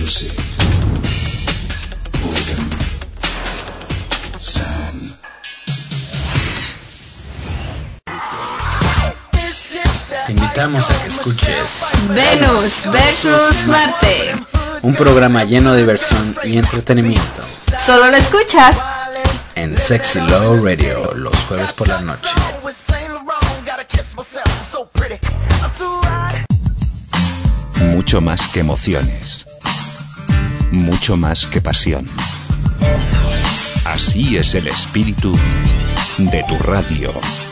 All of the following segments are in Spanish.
Music. Organ. Sound. Te invitamos a que escuches Venus versus Marte, un programa lleno de diversión y entretenimiento. Solo lo escuchas en Sexy Low Radio los jueves por la noche. Mucho más que emociones, mucho más que pasión. Así es el espíritu de tu radio.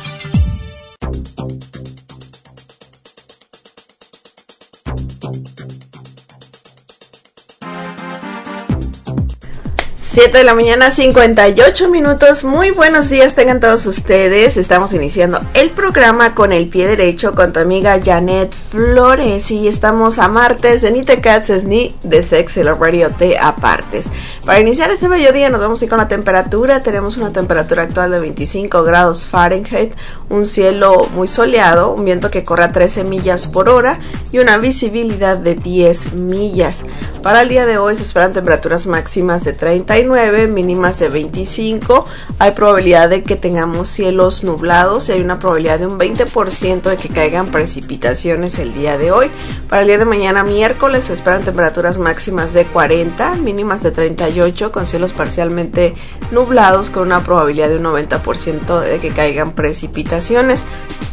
Siete de la mañana, 58 minutos. Muy buenos días tengan todos ustedes. Estamos iniciando el programa con el pie derecho con tu amiga Janet Flores. Y estamos a martes de Ni te cases ni de Sexy Love Radio te apartes. Para iniciar este bello día nos vamos a ir con la temperatura. Tenemos una temperatura actual de 25 grados Fahrenheit, un cielo muy soleado, un viento que corre a 13 millas por hora y una visibilidad de 10 millas. Para el día de hoy se esperan temperaturas máximas de 39, mínimas de 25. Hay probabilidad de que tengamos cielos nublados y hay una probabilidad de un 20% de que caigan precipitaciones el día de hoy. Para el día de mañana, miércoles, se esperan temperaturas máximas de 40, mínimas de 38, con cielos parcialmente nublados con una probabilidad de un 90% de que caigan precipitaciones.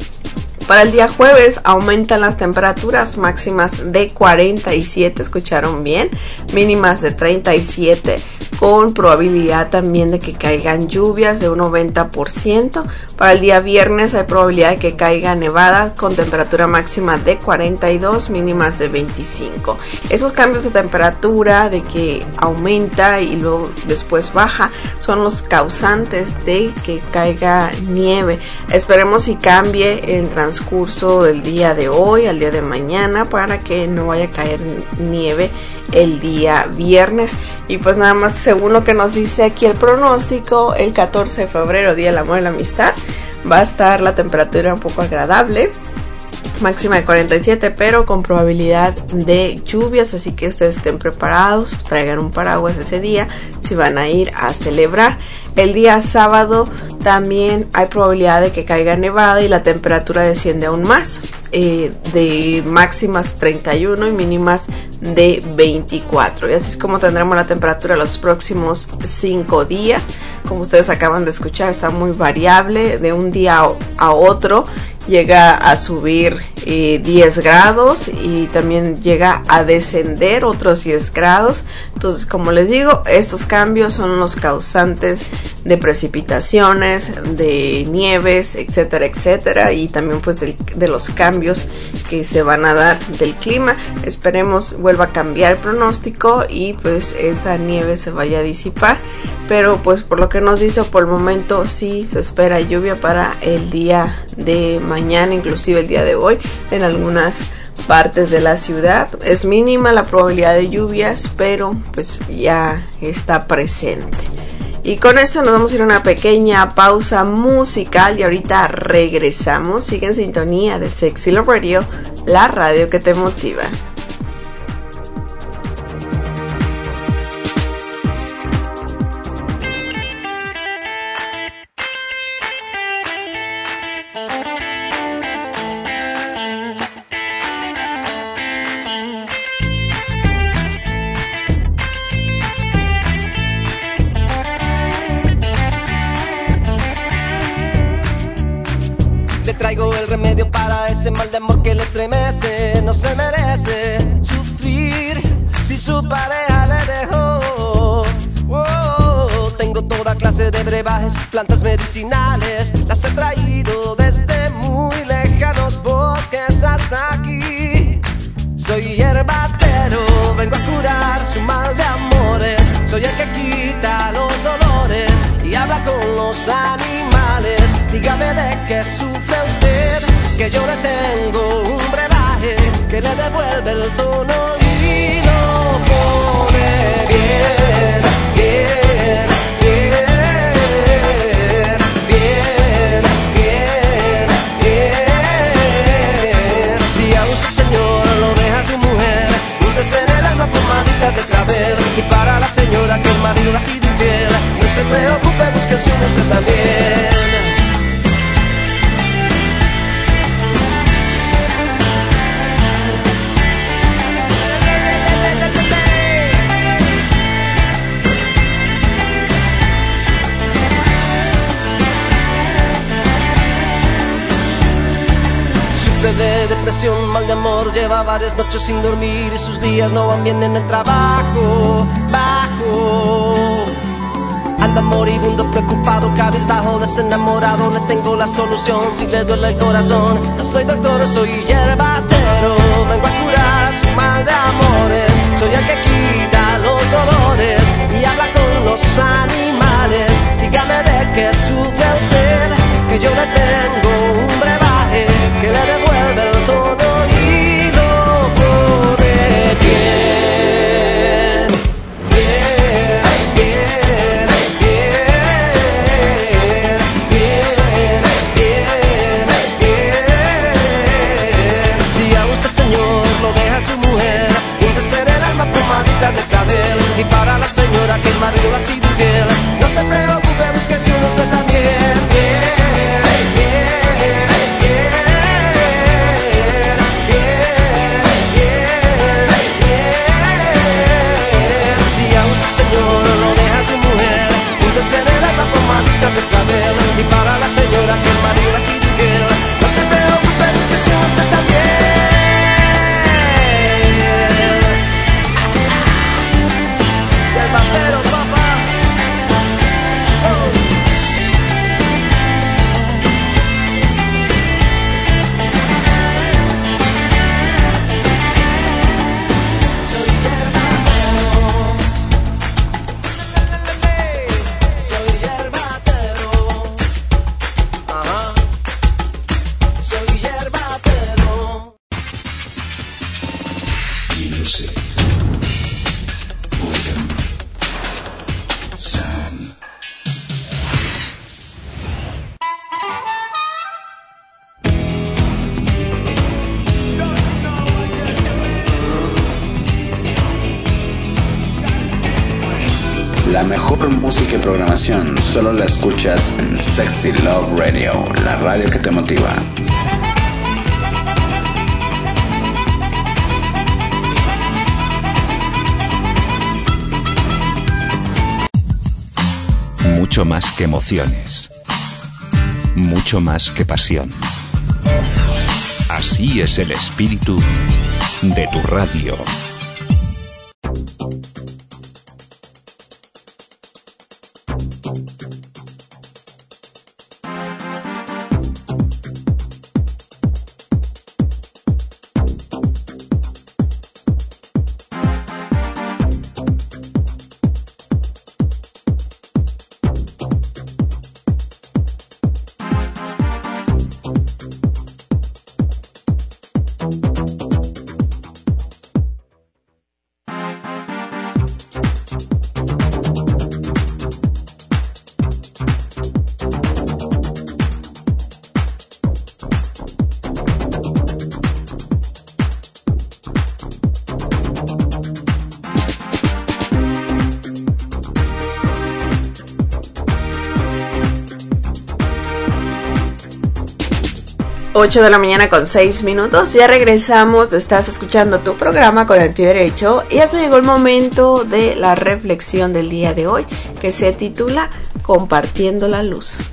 Para el día jueves aumentan las temperaturas máximas de 47, escucharon bien, mínimas de 37, con probabilidad también de que caigan lluvias de un 90%. Para el día viernes hay probabilidad de que caiga nevada con temperatura máxima de 42, mínimas de 25. Esos cambios de temperatura, de que aumenta y luego después baja, son los causantes de que caiga nieve. Esperemos y cambie el transcurso del día de hoy al día de mañana para que no vaya a caer nieve el día viernes. Y pues nada más, según lo que nos dice aquí el pronóstico, el 14 de febrero, Día del Amor y la Amistad, va a estar la temperatura un poco agradable, máxima de 47, pero con probabilidad de lluvias, así que ustedes estén preparados, traigan un paraguas ese día si van a ir a celebrar. El día sábado también hay probabilidad de que caiga nevada y la temperatura desciende aún más, de máximas 31 y mínimas de 24. Y así es como tendremos la temperatura los próximos 5 días. Como ustedes acaban de escuchar, está muy variable de un día a otro. Llega a subir 10 grados y también llega a descender otros 10 grados. Entonces, como les digo, estos cambios son los causantes de precipitaciones, de nieves, etcétera, etcétera, y también pues de los cambios que se van a dar del clima. Esperemos vuelva a cambiar el pronóstico y pues esa nieve se vaya a disipar, pero pues por lo que nos dice por el momento sí se espera lluvia para el día de mañana, inclusive el día de hoy en algunas partes de la ciudad. Es mínima la probabilidad de lluvias, pero pues ya está presente. Y con esto nos vamos a ir a una pequeña pausa musical y ahorita regresamos. Sigue en sintonía de Sexy Love Radio, la radio que te motiva. Traigo el remedio para ese mal de amor que le estremece. No se merece sufrir si su pareja le dejó. Oh, tengo toda clase de brebajes, plantas medicinales. Las he traído desde muy lejanos bosques hasta aquí. Soy hierbatero, vengo a curar su mal de amores. Soy el que quita los dolores y habla con los animales. Dígame de qué sufre usted, que yo le tengo un brebaje que le devuelve el tono y lo pone bien, bien, bien, bien, bien, bien. Si a usted, señor, lo deja su mujer, úntese en el alma pomadita de Tiene depresión, mal de amor, lleva varias noches sin dormir y sus días no van bien en el trabajo. Bajo. Anda moribundo, preocupado, cabizbajo, desenamorado. Le tengo la solución si le duele el corazón. No soy doctor, soy hierbatero. Vengo a curar su mal de amores. Soy el que quita los dolores y habla con los animales. Dígame de qué sufre usted, que yo le tengo un brebaje que le devuelve el tono y lo pone bien. Si a usted, señor, lo deja su mujer, úntese en el alma pomadita de clavel. Y para la señora que el marido ha sido infiel, no se preocupe, búsquese usted también. Si a usted, señor, lo deja su mujer, úntese en el alma pomadita de clavel. Y para la señora que el marido ha sido infiel, no se preocupe, búsquese usted también. Pero papá, soy hierbatero. Ajá. Soy hierbatero. Music. William. Sam. La mejor música y programación solo la escuchas en Sexy Love Radio, la radio que te motiva. Mucho más que emociones. Mucho más que pasión. Así es el espíritu de tu radio. Ocho de la mañana con 6 minutos, ya regresamos, estás escuchando tu programa con el pie derecho y eso llegó el momento de la reflexión del día de hoy que se titula Compartiendo la Luz.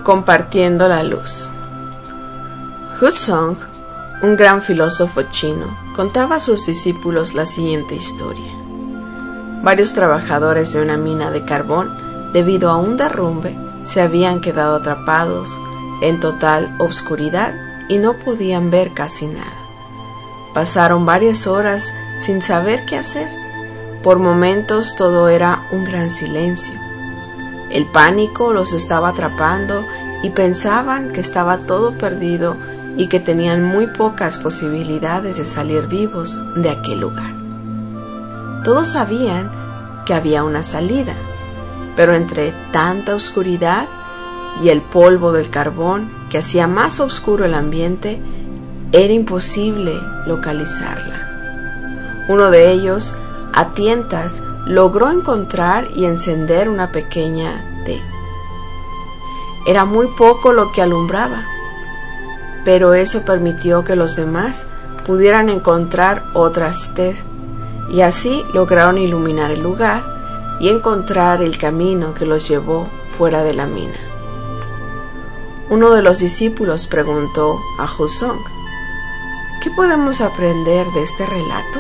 Compartiendo la luz. Huzong, un gran filósofo chino, contaba a sus discípulos la siguiente historia. Varios trabajadores de una mina de carbón, debido a un derrumbe, se habían quedado atrapados en total obscuridad y no podían ver casi nada. Pasaron varias horas sin saber qué hacer. Por momentos todo era un gran silencio. El pánico los estaba atrapando y pensaban que estaba todo perdido y que tenían muy pocas posibilidades de salir vivos de aquel lugar. Todos sabían que había una salida, pero entre tanta oscuridad y el polvo del carbón que hacía más oscuro el ambiente, era imposible localizarla. Uno de ellos, a tientas, logró encontrar y encender una pequeña T. Era muy poco lo que alumbraba, pero eso permitió que los demás pudieran encontrar otras T, y así lograron iluminar el lugar y encontrar el camino que los llevó fuera de la mina. Uno de los discípulos preguntó a Huzong: ¿qué podemos aprender de este relato?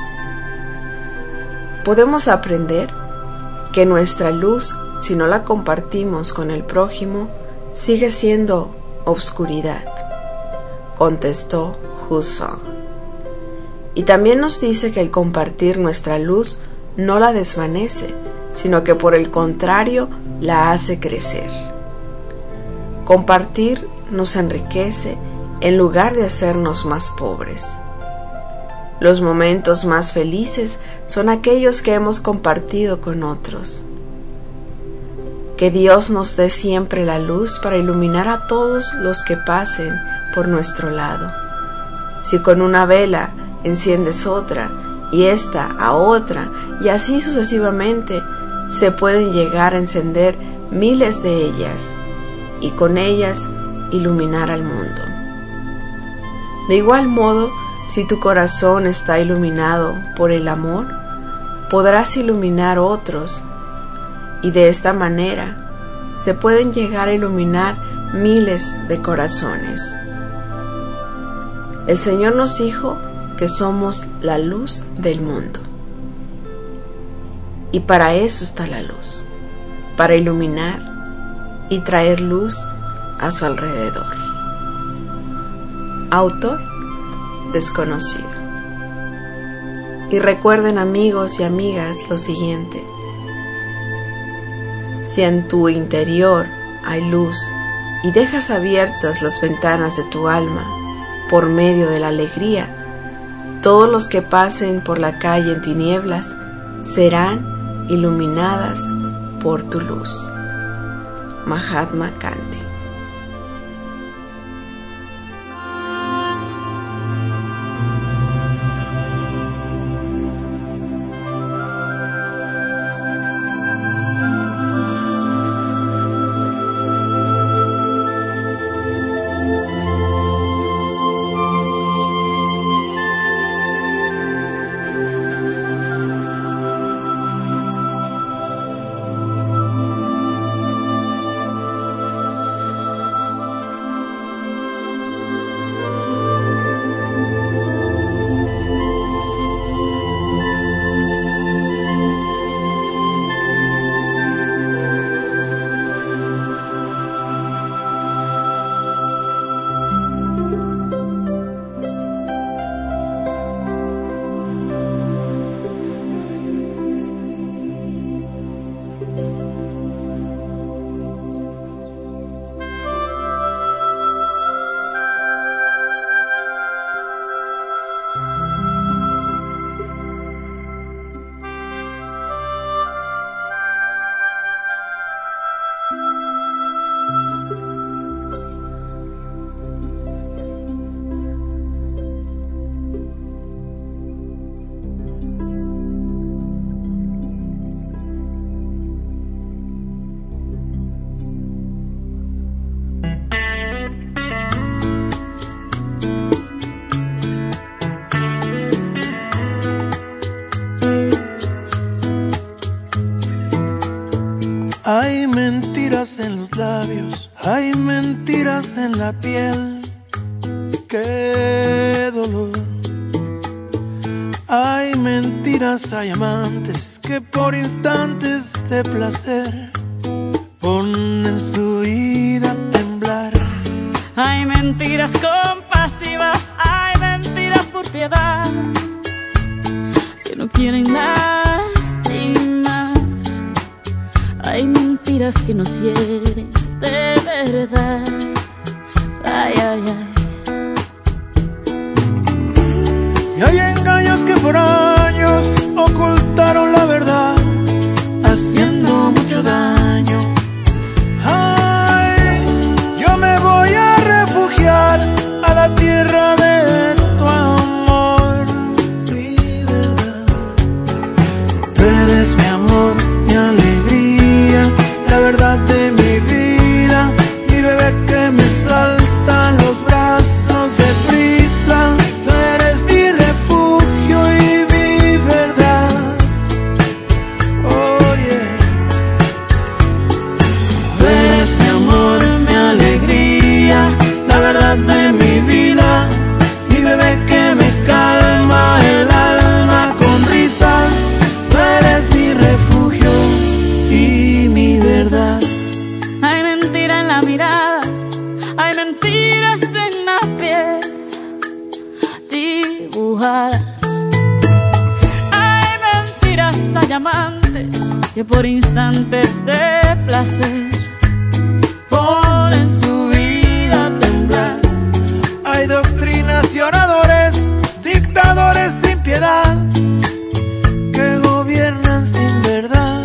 Podemos aprender que nuestra luz, si no la compartimos con el prójimo, sigue siendo obscuridad, contestó Huzong. Y también nos dice que el compartir nuestra luz no la desvanece, sino que por el contrario la hace crecer. Compartir nos enriquece en lugar de hacernos más pobres. Los momentos más felices son aquellos que hemos compartido con otros. Que Dios nos dé siempre la luz para iluminar a todos los que pasen por nuestro lado. Si con una vela enciendes otra y esta a otra y así sucesivamente, se pueden llegar a encender miles de ellas y con ellas iluminar al mundo. De igual modo, si tu corazón está iluminado por el amor, podrás iluminar otros y de esta manera se pueden llegar a iluminar miles de corazones. El Señor nos dijo que somos la luz del mundo. Y para eso está la luz, para iluminar y traer luz a su alrededor. Autor desconocido. Y recuerden, amigos y amigas, lo siguiente: si en tu interior hay luz y dejas abiertas las ventanas de tu alma por medio de la alegría, todos los que pasen por la calle en tinieblas serán iluminadas por tu luz. Mahatma Gandhi. Hay mentiras en los labios, Hay mentiras en la piel, qué dolor. Hay mentiras, hay amantes que por instantes de placer ponen su vida a temblar. Hay mentiras compasivas, hay mentiras por piedad, que no quieren lastimar. Hay mentiras que nos hieren de verdad. Ay, ay, ay. Y hay engaños que por años ocultaron la verdad, haciendo mucho daño. Ay, yo me voy a refugiar a la tierra de tu amor, mi verdad. Tú eres mi amor, mi alegría, la verdad de mi vida, mi bebé que me salta en los brazos de prisa. Tú eres mi refugio y mi verdad. Oh yeah. Tú eres mi amor, mi alegría, la verdad de mi vida, mi bebé que me calma el alma con risas. Tú eres mi refugio y mi verdad. Hay mentira en la mirada, hay mentiras en la piel dibujadas. Hay mentiras, hay amantes que por instantes de placer Ponen su vida a temblar. Hay doctrinas y oradores, dictadores sin piedad, que gobiernan sin verdad.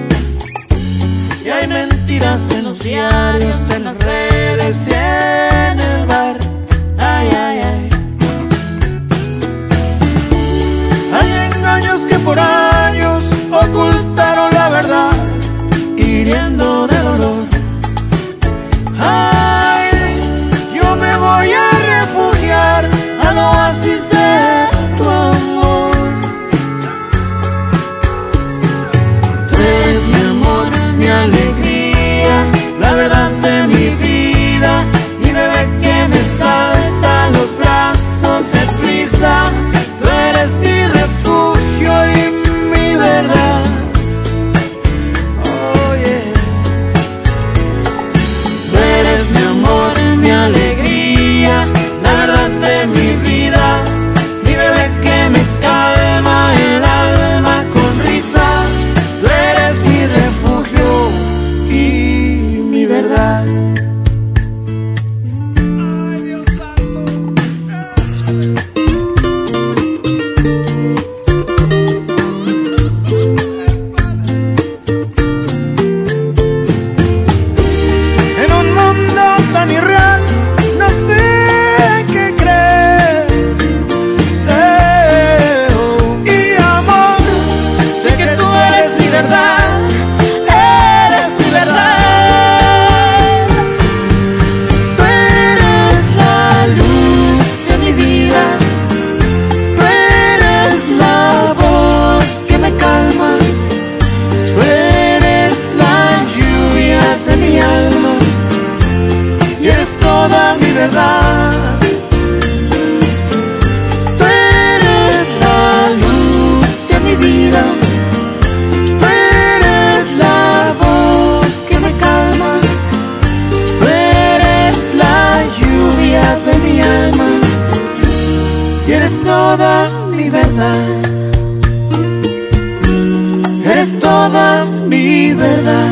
Y hay mentiras en los diarios, en las redes y en el bar. Ay, ay, ay. Hay engaños que por años ocultaron la verdad, hiriendo de dolor. Ay, yo me voy a refugiar al oasis de tu amor. Tú eres mi amor, mi alegría, la verdad de mi vida, mi bebé que me salta en los brazos de prisa. Tú eres mi refugio y mi verdad. Oh yeah. Tú eres mi amor, mi alegría, la verdad de mi vida, mi bebé que me calma el alma con risas. Tú eres mi refugio y mi verdad. Ay, Dios santo. En un mundo tan irreal, no sé qué creer. Sé, y amor, sé que tú eres mi verdad, eres mi verdad. Tú eres la luz de mi vida, tú eres la voz que me calma, tú eres la lluvia de mi alma y eres toda mi verdad. Tú eres la luz de mi vida, tú eres la voz que me calma, tú eres la lluvia de mi alma y eres toda mi verdad. Eres toda mi verdad.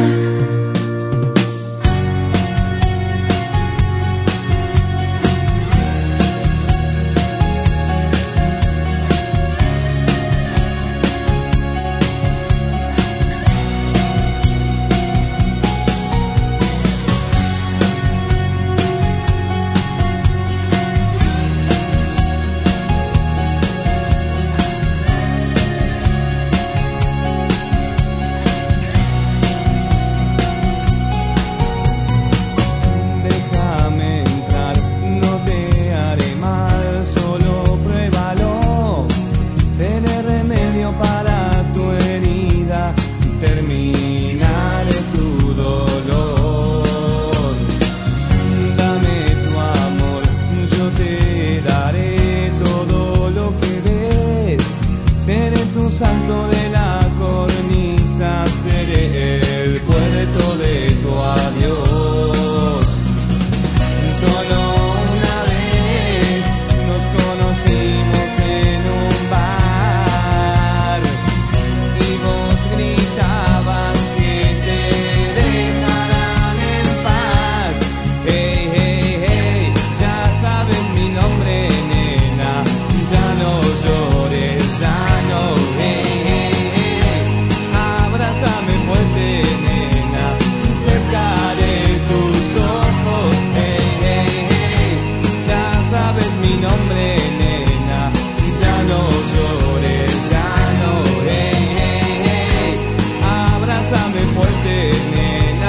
santo de la cornisa, seré el puerto de tu adiós. Solo una vez nos conocimos en un bar y vos gritabas que te dejaran en paz. Hey, hey, hey, ya sabes mi nombre, nena, ya no llores, ya no. Hey, hey, hey, abrázame fuerte, nena, cerca de tus ojos. Hey, hey, hey, ya sabes mi nombre, nena, ya no llores, ya no. Hey, hey, hey, abrázame fuerte, nena.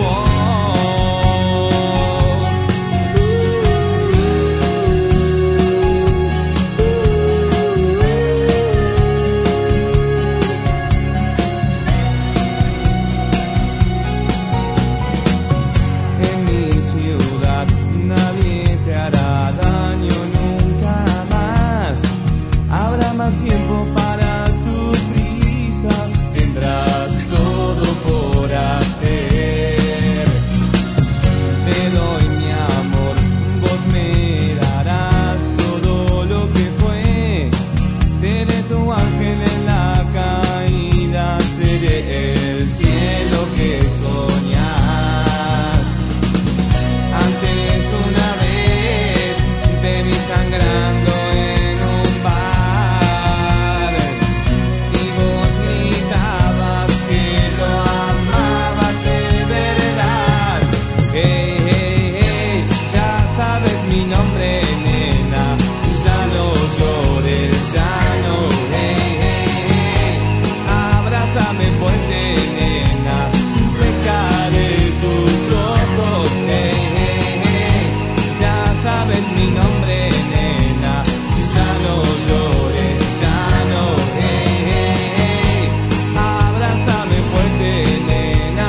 En mi ciudad nadie te hará daño nunca más. Habrá más tiempo para tu prisa, tendrás todo por hacer. Te doy mi amor, vos me darás todo lo que fue. Seré tu ángel en la caída, seré el cielo que soñás. Antes una vez te vi sangrando en un bar y vos gritabas que lo amabas de verdad. Hey, hey, hey, ya sabes mi nombre, nena, ya no llores, ya no. Hey, hey, hey, abrázame fuerte, nena, cerca de tus ojos. Hey, hey, hey, ya sabes mi nombre, nena, ya no llores, ya no. Hey, hey, hey, abrázame fuerte, nena.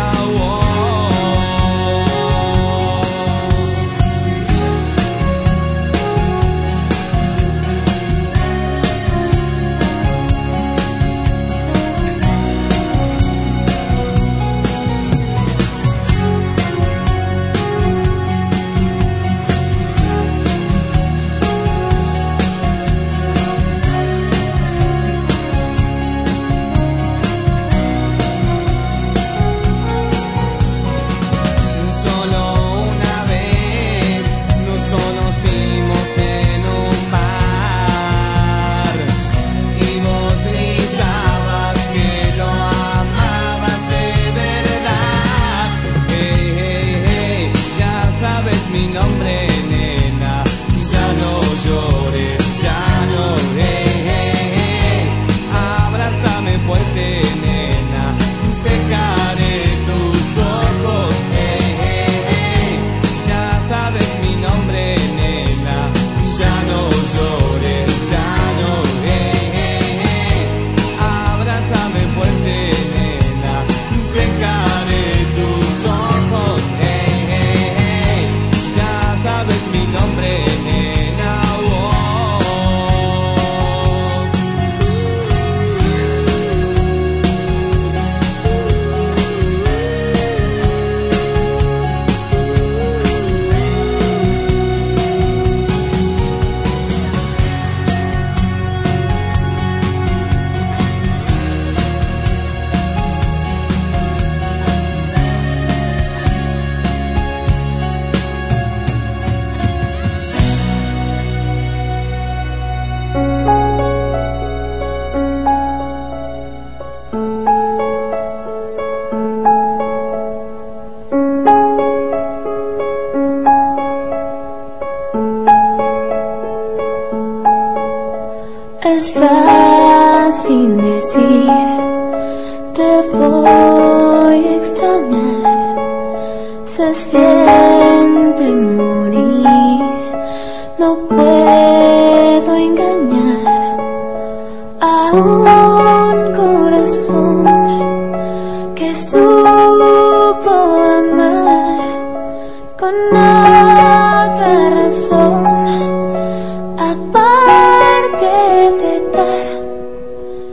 Solo una vez nos conocimos en un bar y vos gritabas que lo amabas de verdad. Hey, hey, hey, ya sabes mi nombre, nena, ya no llores, ya no. Hey, hey, hey, abrázame fuerte, nena, cerca de tus ojos. Hey, hey, hey, ya sabes mi nombre, nena, ya no llores, ya no. Hey, hey, hey, abrázame fuerte, nena, cerca de tus ojos. Hey, hey, hey, ya sabes mi nombre, nena. Es fácil decir, te voy a extrañar. Se siente morir, no puedo engañar a un corazón que supo amar con otra razón, aparte de dar, no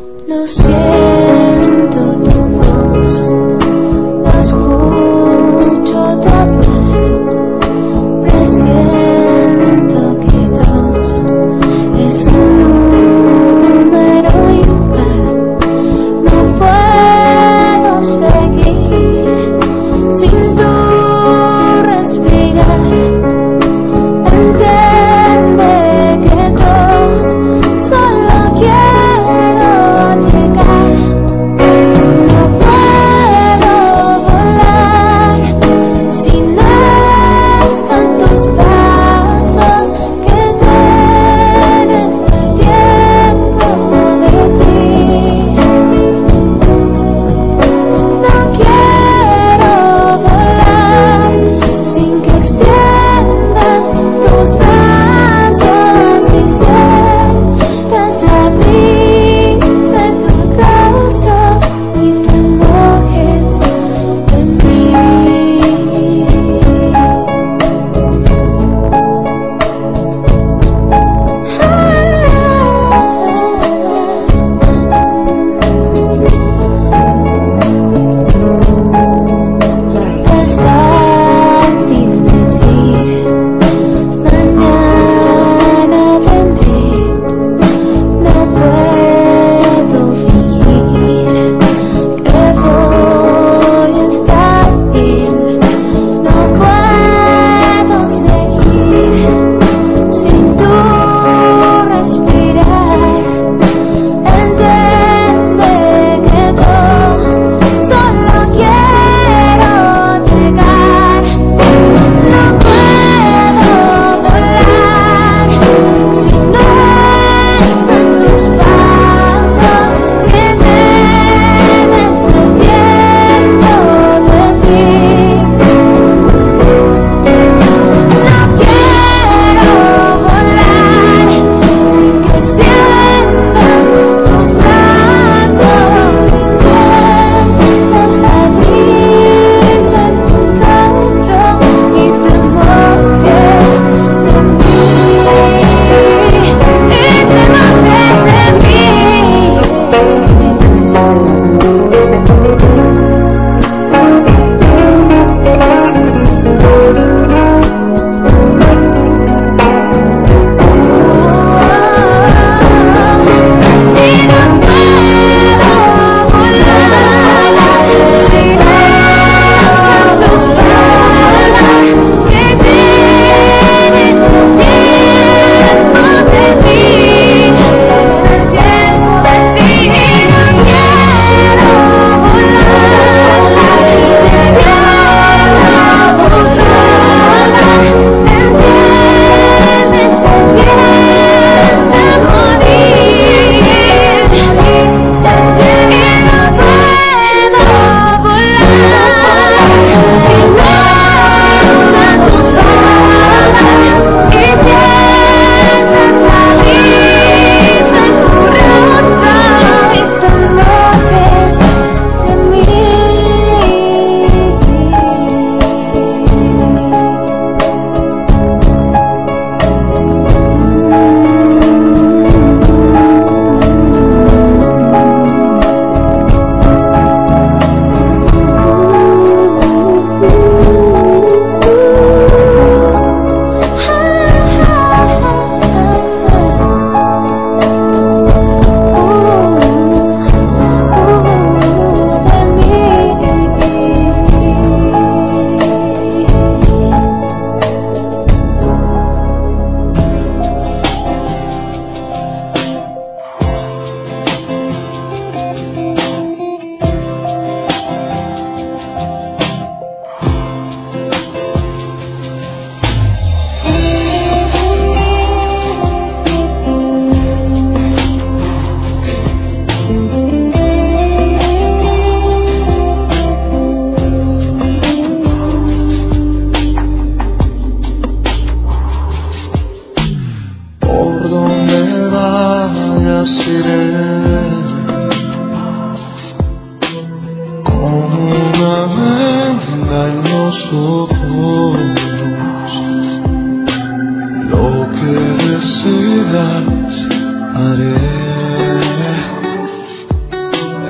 decidas haré.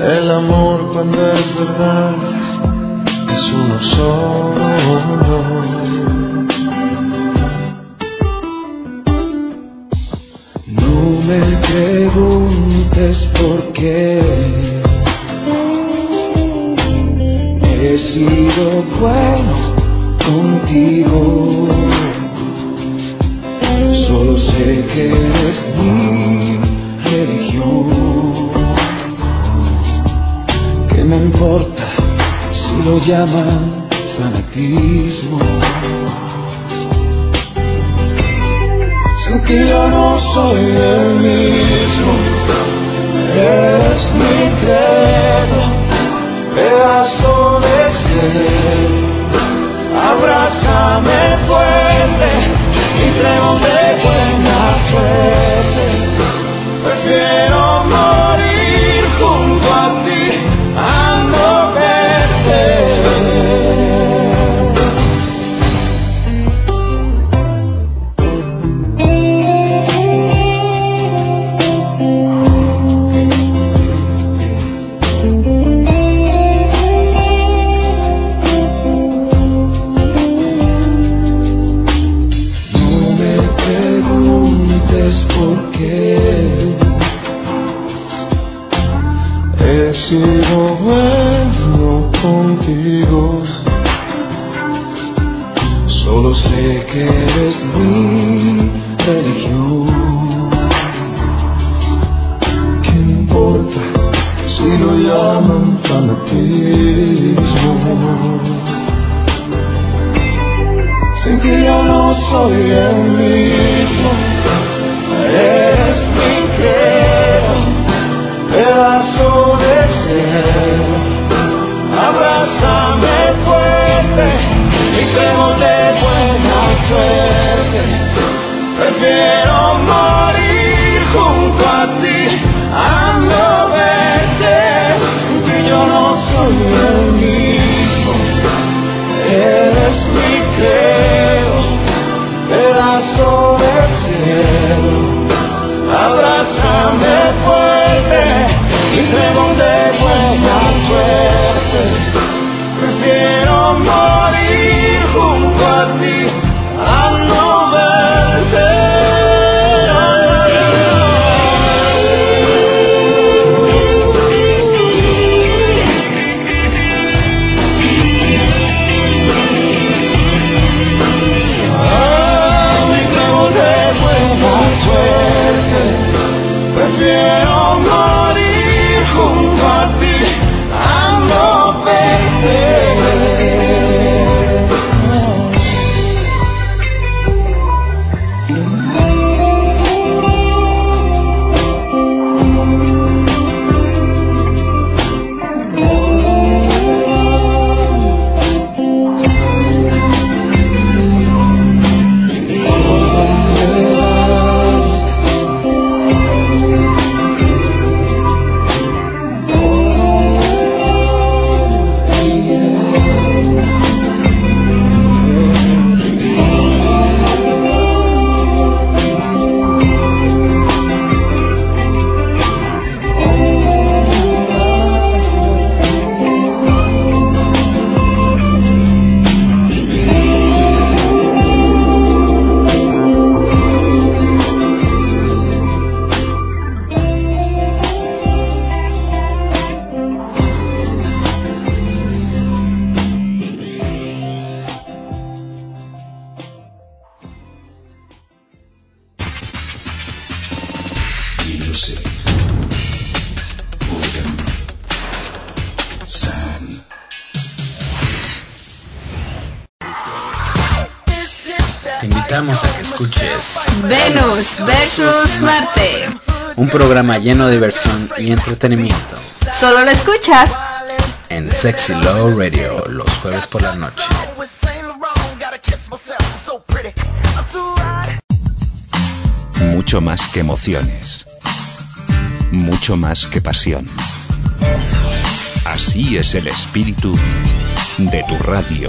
El amor cuando es verdad es uno solo. No me preguntes por qué he sido bueno contigo. Solo sé que eres mi religión. ¿Qué me importa si lo llaman fanatismo? Sin ti yo no soy el mismo. Eres mi credo, pedazo de ser. Abrázame fuerte y creo de buena suerte. Prefiero morir junto a ti a no verte. He sido bueno contigo. Solo sé que eres mi religión. ¿Qué importa si lo llaman fanatismo? Sin ti yo no soy el mismo. Eres mi credo, pedazo de ser. Abrázame fuerte y creo de buena suerte. Prefiero morir junto a ti a no verte. Que yo no soy el mismo. Eres mi credo, pedazo de ser. Abrázame fuerte y creo de buena suerte. Prefiero morir junto a ti a no verte. Prefiero morir junto a ti a no verte. Te invitamos a que escuches Venus versus Marte. Un programa lleno de diversión y entretenimiento. Solo lo escuchas en Sexy Love Radio los jueves por la noche. Mucho más que emociones. Mucho más que pasión. Así es el espíritu de tu radio.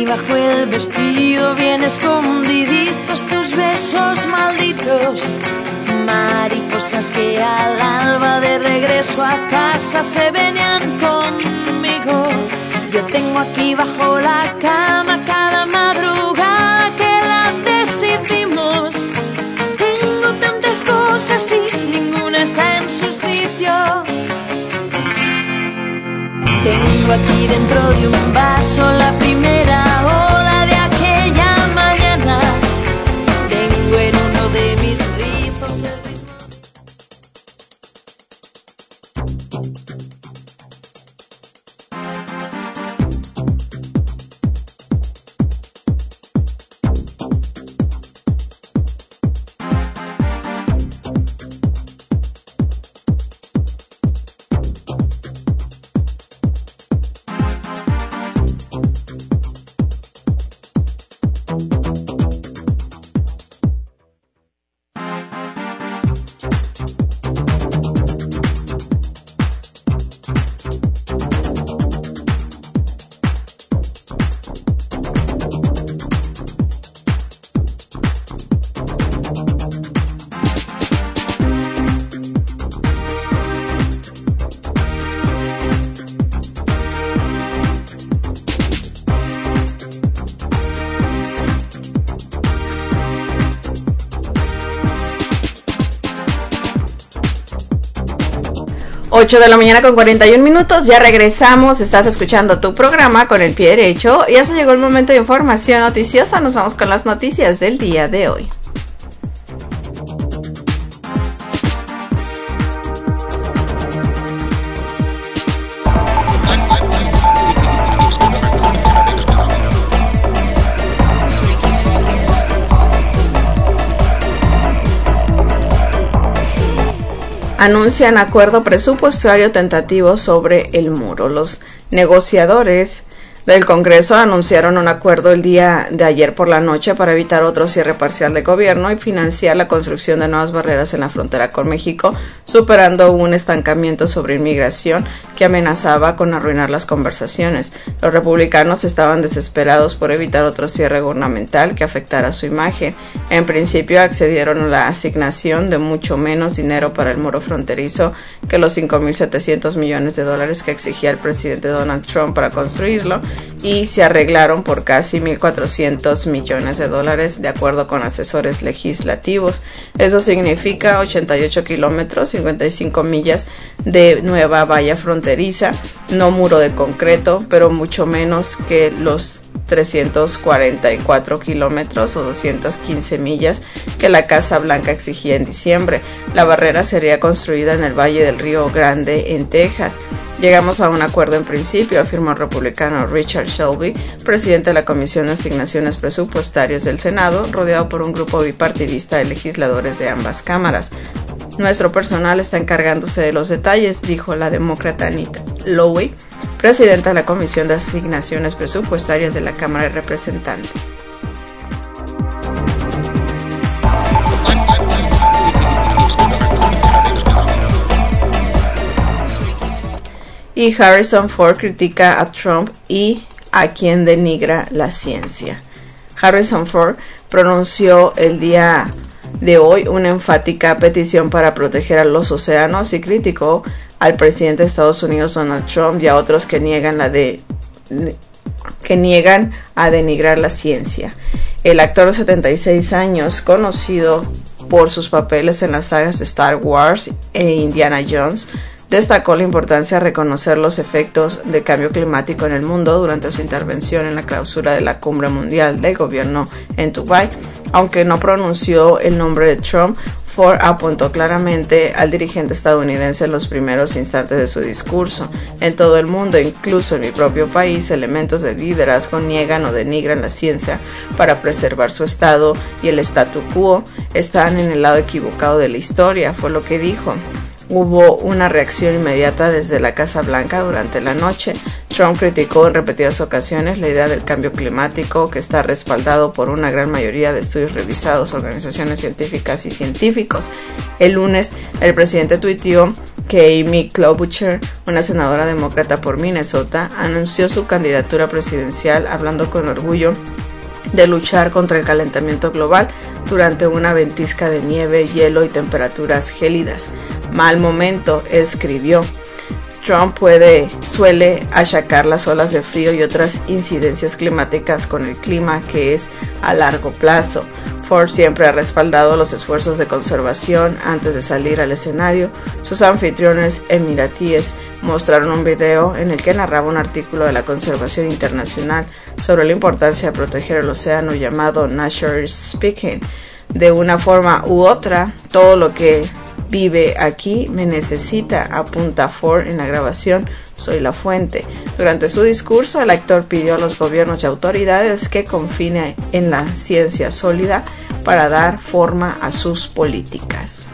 aquí bajo el vestido, bien escondiditos tus besos malditos. Mariposas que al alba de regreso a casa se venían conmigo. Yo tengo aquí bajo la cama cada madrugada que la decidimos. Tengo tantas cosas y ninguna está en su sitio. Tengo aquí dentro de un vaso la primera ola de aquella mañana. Tengo en uno de mis rizos el ritmo. 8 de la mañana con 41 minutos, ya regresamos, estás escuchando tu programa con el pie derecho, ya se llegó el momento de información noticiosa, nos vamos con las noticias del día de hoy. Anuncian acuerdo presupuestario tentativo sobre el muro. Los negociadores del Congreso anunciaron un acuerdo el día de ayer por la noche para evitar otro cierre parcial de gobierno y financiar la construcción de nuevas barreras en la frontera con México, superando un estancamiento sobre inmigración que amenazaba con arruinar las conversaciones. Los republicanos estaban desesperados por evitar otro cierre gubernamental que afectara su imagen. En principio accedieron a la asignación de mucho menos dinero para el muro fronterizo que los $5,700 millones que exigía el presidente Donald Trump para construirlo, y se arreglaron por casi $1,400 millones de acuerdo con asesores legislativos. Eso significa 88 kilómetros, 55 millas de nueva valla fronteriza, no muro de concreto, pero mucho menos que los 344 kilómetros o 215 millas que la Casa Blanca exigía en diciembre. La barrera sería construida en el Valle del Río Grande, en Texas. Llegamos a un acuerdo en principio, afirmó el republicano Richard Shelby, presidente de la Comisión de Asignaciones Presupuestarias del Senado, rodeado por un grupo bipartidista de legisladores de ambas cámaras. Nuestro personal está encargándose de los detalles, dijo la demócrata Anita Lowy, presidenta de la Comisión de Asignaciones Presupuestarias de la Cámara de Representantes. Y Harrison Ford critica a Trump y a quien denigra la ciencia. Harrison Ford pronunció el día de hoy una enfática petición para proteger a los océanos y criticó al presidente de Estados Unidos Donald Trump y a otros que niegan a denigrar la ciencia. El actor de 76 años, conocido por sus papeles en las sagas de Star Wars e Indiana Jones, destacó la importancia de reconocer los efectos del cambio climático en el mundo durante su intervención en la clausura de la Cumbre Mundial del Gobierno en Dubái. Aunque no pronunció el nombre de Trump, Ford apuntó claramente al dirigente estadounidense en los primeros instantes de su discurso. En todo el mundo, incluso en mi propio país, elementos de liderazgo niegan o denigran la ciencia para preservar su estado y el statu quo están en el lado equivocado de la historia, fue lo que dijo. Hubo una reacción inmediata desde la Casa Blanca durante la noche. Trump criticó en repetidas ocasiones la idea del cambio climático, que está respaldado por una gran mayoría de estudios revisados, organizaciones científicas y científicos. El lunes, el presidente tuiteó que Amy Klobuchar, una senadora demócrata por Minnesota, anunció su candidatura presidencial hablando con orgullo de luchar contra el calentamiento global durante una ventisca de nieve, hielo y temperaturas gélidas. Mal momento, escribió. Trump suele achacar las olas de frío y otras incidencias climáticas con el clima, que es a largo plazo. Ford siempre ha respaldado los esfuerzos de conservación antes de salir al escenario. Sus anfitriones emiratíes mostraron un video en el que narraba un artículo de la conservación internacional sobre la importancia de proteger el océano llamado Nature Speaking. De una forma u otra, todo lo que vive aquí me necesita, apunta Ford en la grabación Soy la fuente. Durante su discurso, el actor pidió a los gobiernos y autoridades que confíen en la ciencia sólida para dar forma a sus políticas.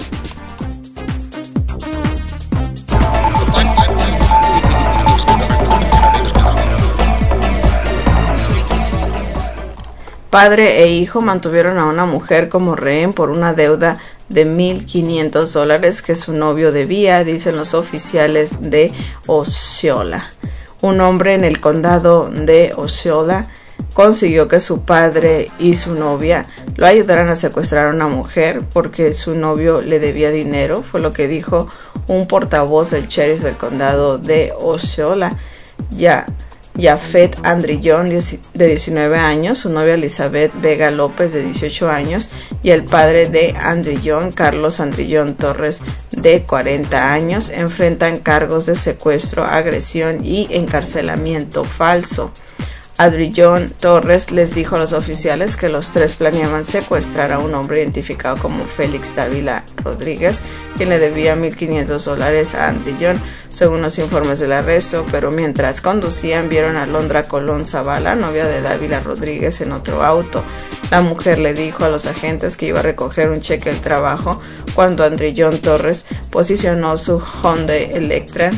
Padre e hijo mantuvieron a una mujer como rehén por una deuda de $1,500 que su novio debía, dicen los oficiales de Osceola. Un hombre en el condado de Osceola consiguió que su padre y su novia lo ayudaran a secuestrar a una mujer porque su novio le debía dinero, fue lo que dijo un portavoz del sheriff del condado de Osceola. Jafet Andrillón, de 19 años, su novia Elizabeth Vega López, de 18 años, y el padre de Andrillón, Carlos Andrillón Torres, de 40 años, enfrentan cargos de secuestro, agresión y encarcelamiento falso. Andrillón Torres les dijo a los oficiales que los tres planeaban secuestrar a un hombre identificado como Félix Dávila Rodríguez, quien le debía $1,500 a Andrillón, según los informes del arresto, pero mientras conducían vieron a Londra Colón Zavala, novia de Dávila Rodríguez, en otro auto. La mujer le dijo a los agentes que iba a recoger un cheque del trabajo cuando Andrillón Torres posicionó su Honda Elantra,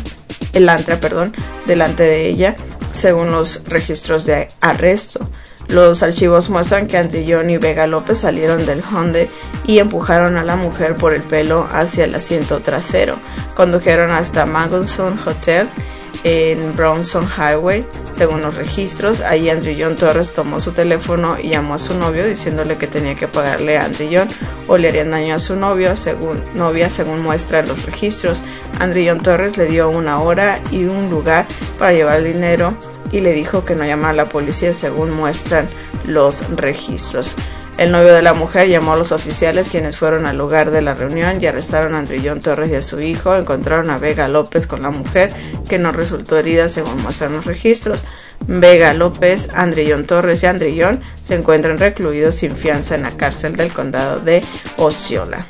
delante de ella, según los registros de arresto. Los archivos muestran que Andrillón y Vega López salieron del Honda y empujaron a la mujer por el pelo hacia el asiento trasero. Condujeron hasta Magnuson Hotel en Bronson Highway, según los registros. Ahí Andrillón Torres tomó su teléfono y llamó a su novio diciéndole que tenía que pagarle a Andrillón o le harían daño a su novio, según muestran los registros. Andrillón Torres le dio una hora y un lugar para llevar el dinero y le dijo que no llamara a la policía, según muestran los registros. El novio de la mujer llamó a los oficiales, quienes fueron al lugar de la reunión y arrestaron a Andrillón Torres y a su hijo. Encontraron a Vega López con la mujer, que no resultó herida, según muestran los registros. Vega López, Andrillón Torres y Andrillón se encuentran recluidos sin fianza en la cárcel del condado de Osceola.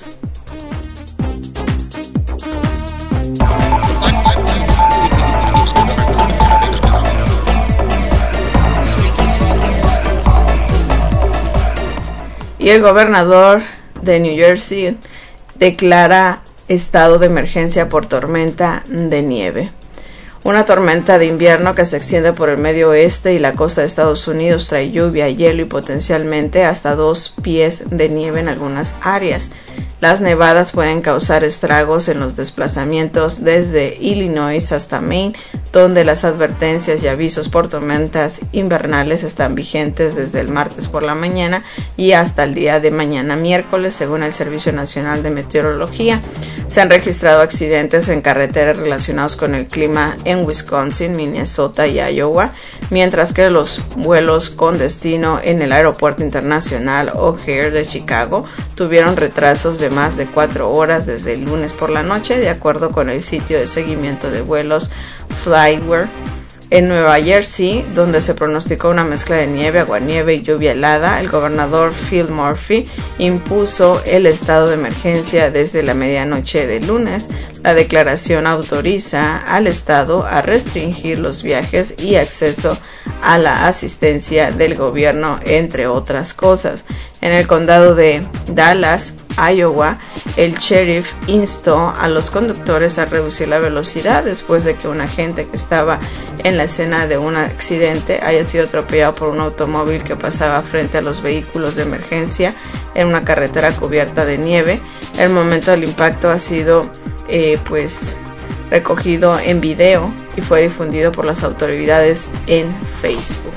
Y el gobernador de New Jersey declara estado de emergencia por tormenta de nieve. Una tormenta de invierno que se extiende por el medio oeste y la costa de Estados Unidos trae lluvia, hielo y potencialmente hasta 2 pies de nieve en algunas áreas. Las nevadas pueden causar estragos en los desplazamientos desde Illinois hasta Maine, donde las advertencias y avisos por tormentas invernales están vigentes desde el martes por la mañana y hasta el día de mañana miércoles, según el Servicio Nacional de Meteorología. Se han registrado accidentes en carreteras relacionados con el clima en Wisconsin, Minnesota y Iowa, mientras que los vuelos con destino en el Aeropuerto Internacional O'Hare de Chicago tuvieron retrasos de más de 4 horas desde el lunes por la noche, de acuerdo con el sitio de seguimiento de vuelos Flyware. En Nueva Jersey, donde se pronosticó una mezcla de nieve, aguanieve y lluvia helada, el gobernador Phil Murphy impuso el estado de emergencia desde la medianoche del lunes. La declaración autoriza al estado a restringir los viajes y acceso a la asistencia del gobierno, entre otras cosas. En el condado de Dallas, Iowa, el sheriff instó a los conductores a reducir la velocidad después de que un agente que estaba en la escena de un accidente haya sido atropellado por un automóvil que pasaba frente a los vehículos de emergencia en una carretera cubierta de nieve. El momento del impacto ha sido pues recogido en video y fue difundido por las autoridades en Facebook.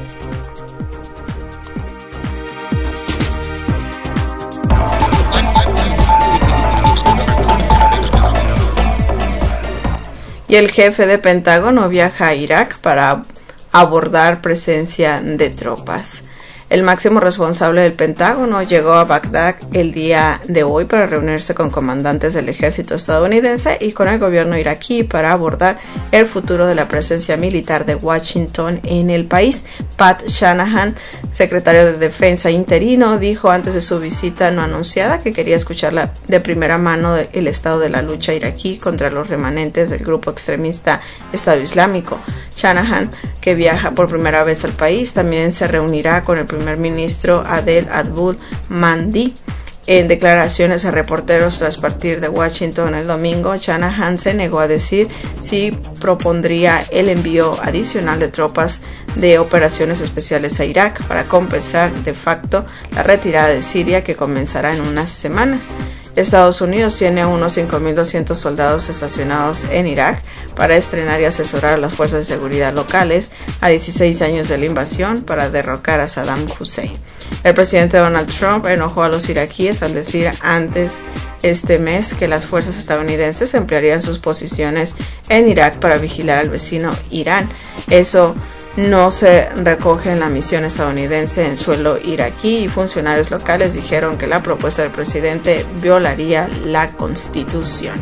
Y el jefe de Pentágono viaja a Irak para abordar presencia de tropas. El máximo responsable del Pentágono llegó a Bagdad el día de hoy para reunirse con comandantes del ejército estadounidense y con el gobierno iraquí para abordar el futuro de la presencia militar de Washington en el país. Pat Shanahan, secretario de Defensa interino, dijo antes de su visita no anunciada que quería escuchar de primera mano el estado de la lucha iraquí contra los remanentes del grupo extremista Estado Islámico. Shanahan, que viaja por primera vez al país, también se reunirá con el primer ministro Adel Abdul Mahdi. En declaraciones a reporteros tras partir de Washington el domingo, Shanahan se negó a decir si propondría el envío adicional de tropas de operaciones especiales a Irak para compensar de facto la retirada de Siria que comenzará en unas semanas. Estados Unidos tiene unos 5.200 soldados estacionados en Irak para entrenar y asesorar a las fuerzas de seguridad locales a 16 años de la invasión para derrocar a Saddam Hussein. El presidente Donald Trump enojó a los iraquíes al decir antes este mes que las fuerzas estadounidenses emplearían sus posiciones en Irak para vigilar al vecino Irán. Eso no se recoge en la misión estadounidense en suelo iraquí y funcionarios locales dijeron que la propuesta del presidente violaría la Constitución.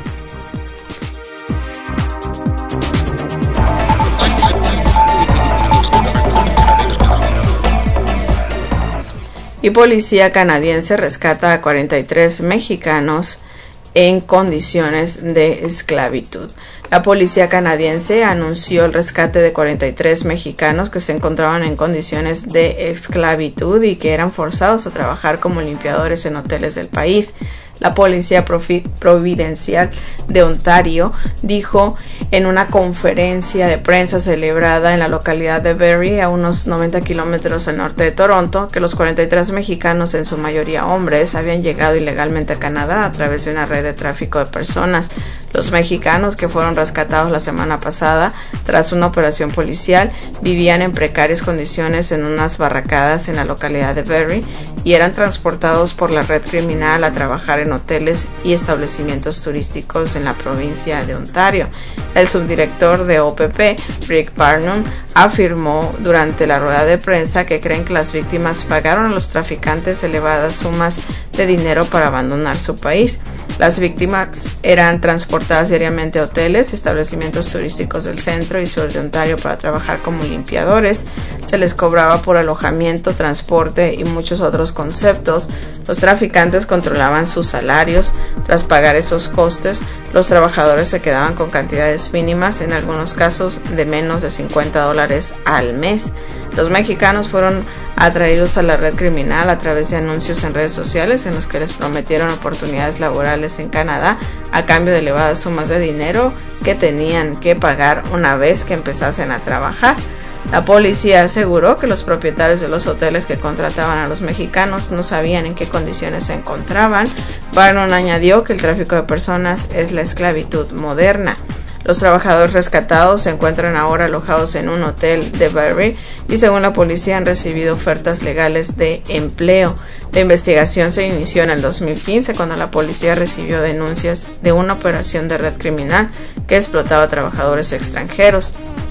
Y policía canadiense rescata a 43 mexicanos en condiciones de esclavitud. La policía canadiense anunció el rescate de 43 mexicanos que se encontraban en condiciones de esclavitud y que eran forzados a trabajar como limpiadores en hoteles del país. La Policía Providencial de Ontario dijo en una conferencia de prensa celebrada en la localidad de Barrie, a unos 90 kilómetros al norte de Toronto, que los 43 mexicanos, en su mayoría hombres, habían llegado ilegalmente a Canadá a través de una red de tráfico de personas. Los mexicanos, que fueron rescatados la semana pasada tras una operación policial, vivían en precarias condiciones en unas barracadas en la localidad de Barrie y eran transportados por la red criminal a trabajar en hoteles y establecimientos turísticos en la provincia de Ontario. El subdirector de OPP, Rick Barnum, afirmó durante la rueda de prensa que creen que las víctimas pagaron a los traficantes elevadas sumas de dinero para abandonar su país. Las víctimas eran transportadas diariamente a hoteles, establecimientos turísticos del centro y sur de Ontario para trabajar como limpiadores. Se les cobraba por alojamiento, transporte y muchos otros conceptos. Los traficantes controlaban sus salarios. Tras pagar esos costes, los trabajadores se quedaban con cantidades mínimas, en algunos casos de menos de $50 al mes. Los mexicanos fueron atraídos a la red criminal a través de anuncios en redes sociales en los que les prometieron oportunidades laborales en Canadá a cambio de elevadas sumas de dinero que tenían que pagar una vez que empezasen a trabajar. La policía aseguró que los propietarios de los hoteles que contrataban a los mexicanos no sabían en qué condiciones se encontraban. Barnum añadió que el tráfico de personas es la esclavitud moderna. Los trabajadores rescatados se encuentran ahora alojados en un hotel de Barrie y, según la policía, han recibido ofertas legales de empleo. La investigación se inició en el 2015 cuando la policía recibió denuncias de una operación de red criminal que explotaba a trabajadores extranjeros.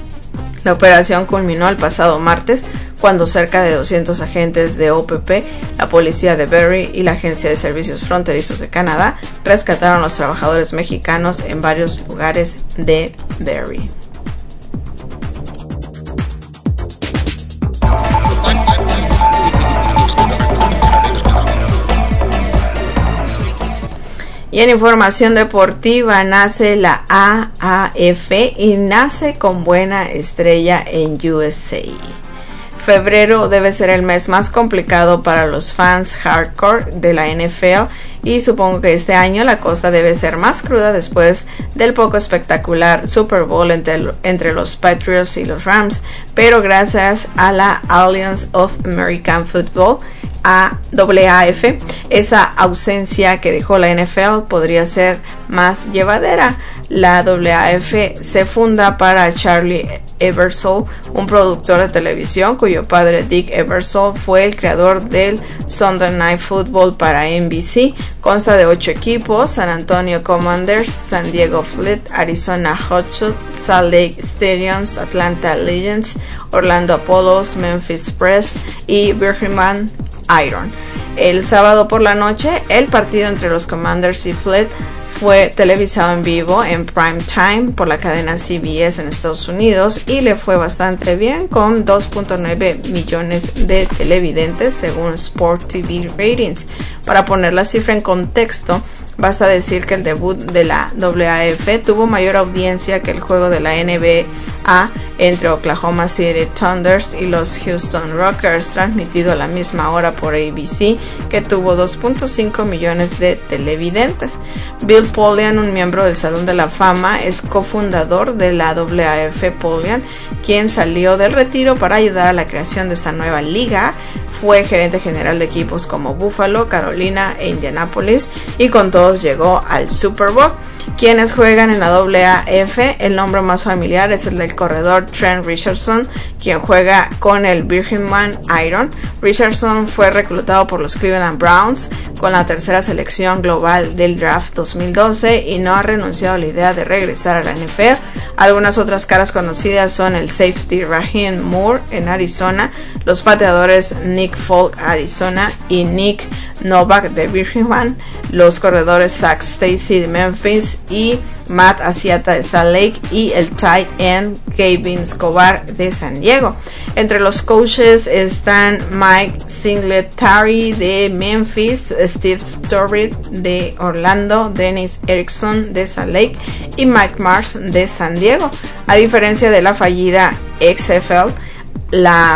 La operación culminó el pasado martes cuando cerca de 200 agentes de OPP, la policía de Barrie y la Agencia de Servicios Fronterizos de Canadá rescataron a los trabajadores mexicanos en varios lugares de Barrie. Y en información deportiva, nace la AAF y nace con buena estrella en USA. Febrero debe ser el mes más complicado para los fans hardcore de la NFL y supongo que este año la costa debe ser más cruda después del poco espectacular Super Bowl entre los Patriots y los Rams, pero gracias a la Alliance of American Football, AAF, esa ausencia que dejó la NFL podría ser más llevadera. La AAF se funda para Charlie Ebersol, un productor de televisión cuyo padre Dick Ebersol fue el creador del Sunday Night Football para NBC. Consta de 8 equipos: San Antonio Commanders, San Diego Fleet, Arizona Hotshots, Salt Lake Stadiums, Atlanta Legends, Orlando Apollos, Memphis Press y Birmingham Iron. El sábado por la noche, el partido entre los Commanders y Fleet fue televisado en vivo en prime time por la cadena CBS en Estados Unidos y le fue bastante bien, con 2.9 millones de televidentes según Sport TV Ratings. Para poner la cifra en contexto, basta decir que el debut de la AAF tuvo mayor audiencia que el juego de la NBA entre Oklahoma City Thunders y los Houston Rockets, transmitido a la misma hora por ABC, que tuvo 2.5 millones de televidentes. Bill Polian, un miembro del Salón de la Fama, es cofundador de la AAF Polian, quien salió del retiro para ayudar a la creación de esa nueva liga. Fue gerente general de equipos como Buffalo, Carolina e Indianapolis, y con todos llegó al Super Bowl. Quienes juegan en la AAF, el nombre más familiar es el del corredor Trent Richardson, quien juega con el Birmingham Iron. Richardson fue reclutado por los Cleveland Browns con la tercera selección global del draft 2012 y no ha renunciado a la idea de regresar a la NFL. Algunas otras caras conocidas son el safety Raheem Moore en Arizona, los pateadores Nick Folk Arizona y Nick Novak de Birmingham, los corredores Zach Stacy de Memphis y Matt Asiata de Salt Lake, y el tight end Kevin Escobar de San Diego. Entre los coaches están Mike Singletary de Memphis, Steve Sturridge de Orlando, Dennis Erickson de Salt Lake y Mike Mars de San Diego. A diferencia de la fallida XFL, la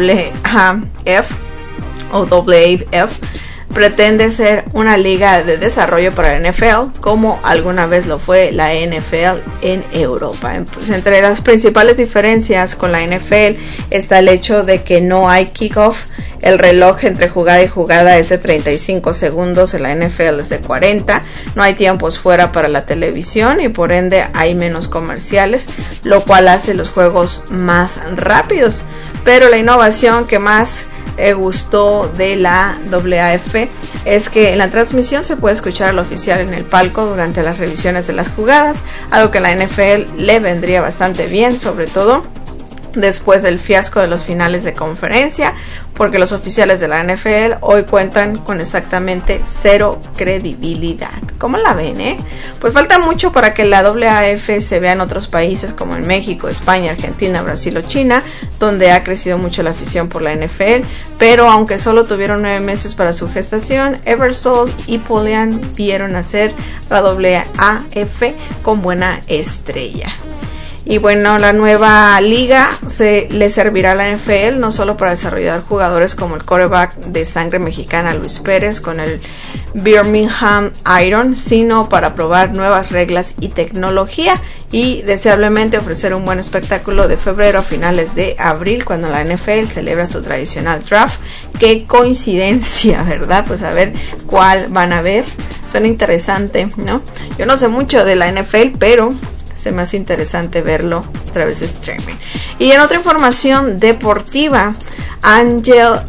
AAF o AAF pretende ser una liga de desarrollo para la NFL, como alguna vez lo fue la NFL en Europa. Pues entre las principales diferencias con la NFL está el hecho de que no hay kickoff. El reloj entre jugada y jugada es de 35 segundos, en la NFL es de 40. No hay tiempos fuera para la televisión y por ende hay menos comerciales, lo cual hace los juegos más rápidos. Pero la innovación que más gustó de la AAF es que en la transmisión se puede escuchar al oficial en el palco durante las revisiones de las jugadas, algo que a la NFL le vendría bastante bien, sobre todo después del fiasco de los finales de conferencia, porque los oficiales de la NFL hoy cuentan con exactamente 0 credibilidad. ¿Cómo la ven, Pues falta mucho para que la AAF se vea en otros países como en México, España, Argentina, Brasil o China, donde ha crecido mucho la afición por la NFL, pero aunque solo tuvieron 9 meses para su gestación, Ebersol y Polian vieron nacer la AAF con buena estrella. Y bueno, la nueva liga le servirá a la NFL no solo para desarrollar jugadores como el quarterback de sangre mexicana Luis Pérez con el Birmingham Iron, sino para probar nuevas reglas y tecnología y deseablemente ofrecer un buen espectáculo de febrero a finales de abril, cuando la NFL celebra su tradicional draft. Qué coincidencia, ¿verdad? Pues a ver cuál van a ver. Suena interesante, ¿no? Yo no sé mucho de la NFL, pero es más interesante verlo a través de streaming. Y en otra información deportiva, Ángel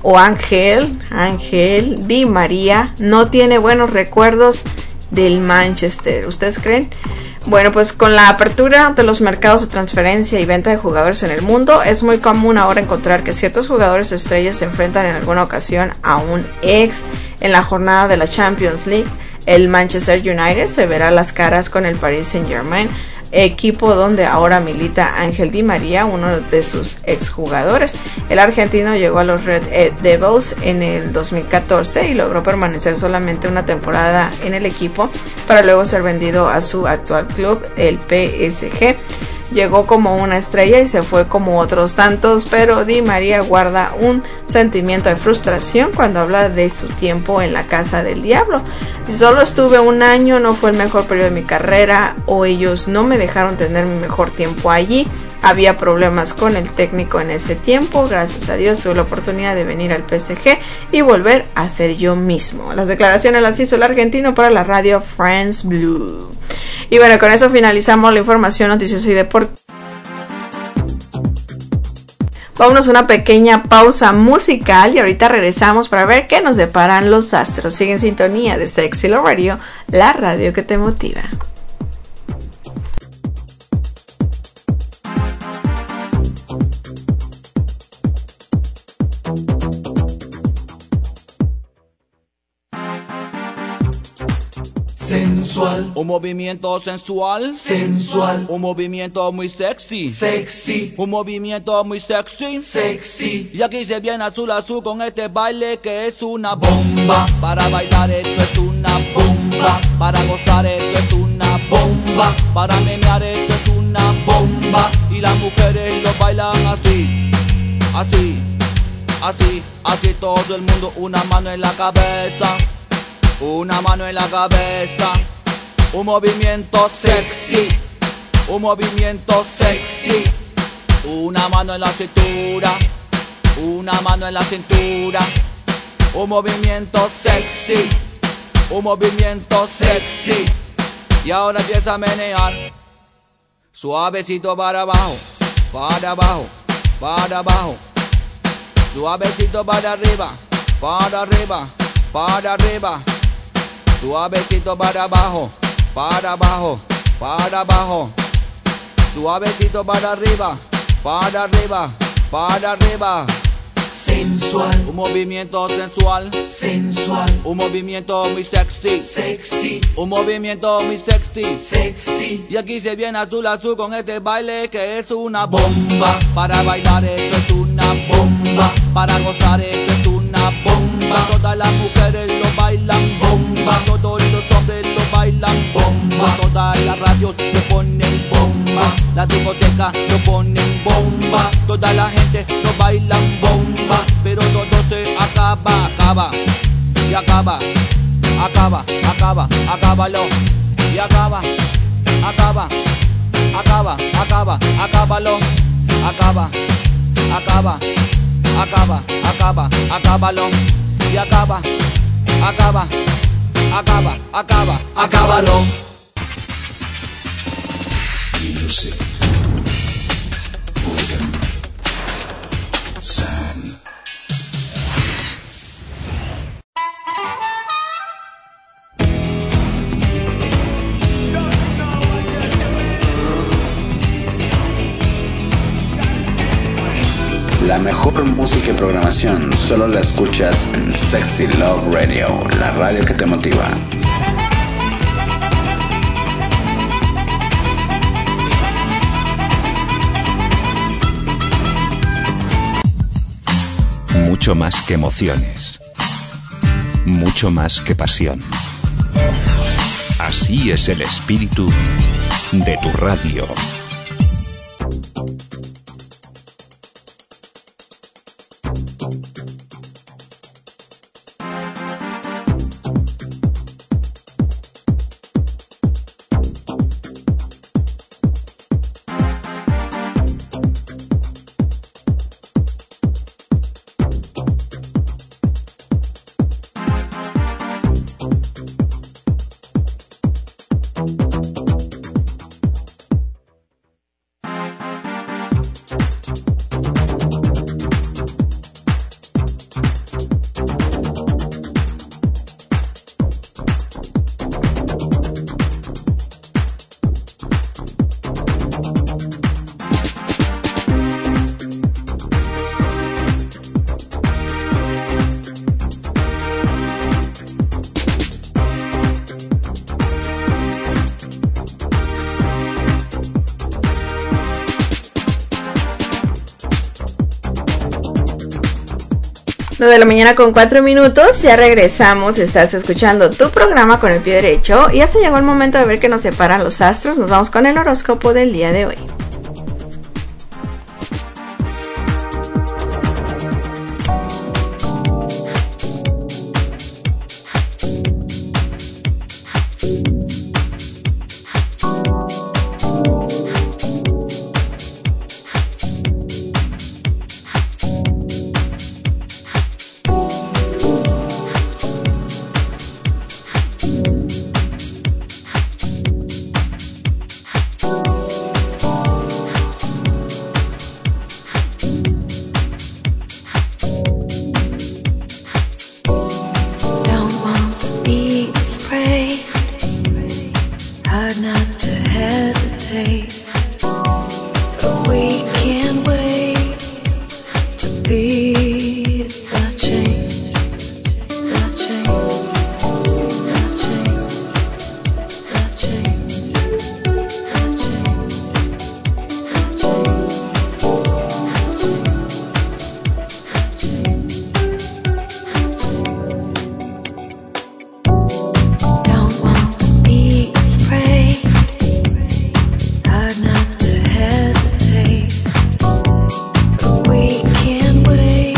Di María no tiene buenos recuerdos del Manchester. ¿Ustedes creen? Bueno, pues con la apertura de los mercados de transferencia y venta de jugadores en el mundo, es muy común ahora encontrar que ciertos jugadores estrellas se enfrentan en alguna ocasión a un ex. En la jornada de la Champions League, el Manchester United se verá las caras con el Paris Saint-Germain, equipo donde ahora milita Ángel Di María, uno de sus exjugadores. El argentino llegó a los Red Devils en el 2014 y logró permanecer solamente una temporada en el equipo para luego ser vendido a su actual club, el PSG. llegó como una estrella y se fue como otros tantos, pero Di María guarda un sentimiento de frustración cuando habla de su tiempo en la casa del diablo. Solo estuve un año, no fue el mejor periodo de mi carrera, o ellos no me dejaron tener mi mejor tiempo allí. Había problemas con el técnico en ese tiempo. Gracias a Dios tuve la oportunidad de venir al PSG y volver a ser yo mismo. Las declaraciones las hizo el argentino para la radio France Blue. Y bueno, con eso finalizamos la información noticiosa y deportiva. Vámonos a una pequeña pausa musical y ahorita regresamos para ver qué nos deparan los astros. Sigue en sintonía de Sexy Love Radio, la radio que te motiva. Sensual, un movimiento sensual, sensual, un movimiento muy sexy, sexy, un movimiento muy sexy, sexy. Y aquí se viene azul azul con este baile que es una bomba. Para bailar esto es una bomba, para gozar esto es una bomba, para menear esto es una bomba. Y las mujeres lo bailan así, así, así, así todo el mundo, una mano en la cabeza. Una mano en la cabeza, un movimiento sexy, un movimiento sexy. Una mano en la cintura, una mano en la cintura. Un movimiento sexy, un movimiento sexy. Y ahora empieza a menear, suavecito para abajo, para abajo, para abajo. Suavecito para arriba, para arriba, para arriba. Suavecito para abajo, para abajo, para abajo. Suavecito para arriba, para arriba, para arriba. Sensual, un movimiento sensual, sensual, un movimiento muy sexy, sexy, un movimiento muy sexy, sexy. Y aquí se viene azul azul con este baile que es una bomba. Para bailar esto es una bomba, para gozar esto es una bomba. Todas las mujeres lo bailan bomba, todos los hombres lo bailan bomba. Todas las radios lo ponen bomba, la discoteca lo ponen bomba. Toda la gente lo bailan bomba, pero todo se acaba, acaba, y acaba, acaba, acaba, acábalo, y acaba, acaba, acaba, acaba, acábalo, acaba, acaba, acaba, acaba, acábalo, y acaba, acaba, acaba, acaba, acábalo. Music. La mejor música y programación solo la escuchas en Sexy Love Radio, la radio que te motiva. Mucho más que emociones, mucho más que pasión. Así es el espíritu de tu radio. De la mañana con 4 minutos, ya regresamos, estás escuchando tu programa con el pie derecho y ya se llegó el momento de ver qué nos separan los astros. Nos vamos con el horóscopo del día de hoy. hard not to hesitate, but we can't wait to be the change, the change, the change, the change, the change, don't want to be afraid, hard not to hesitate, but we can't wait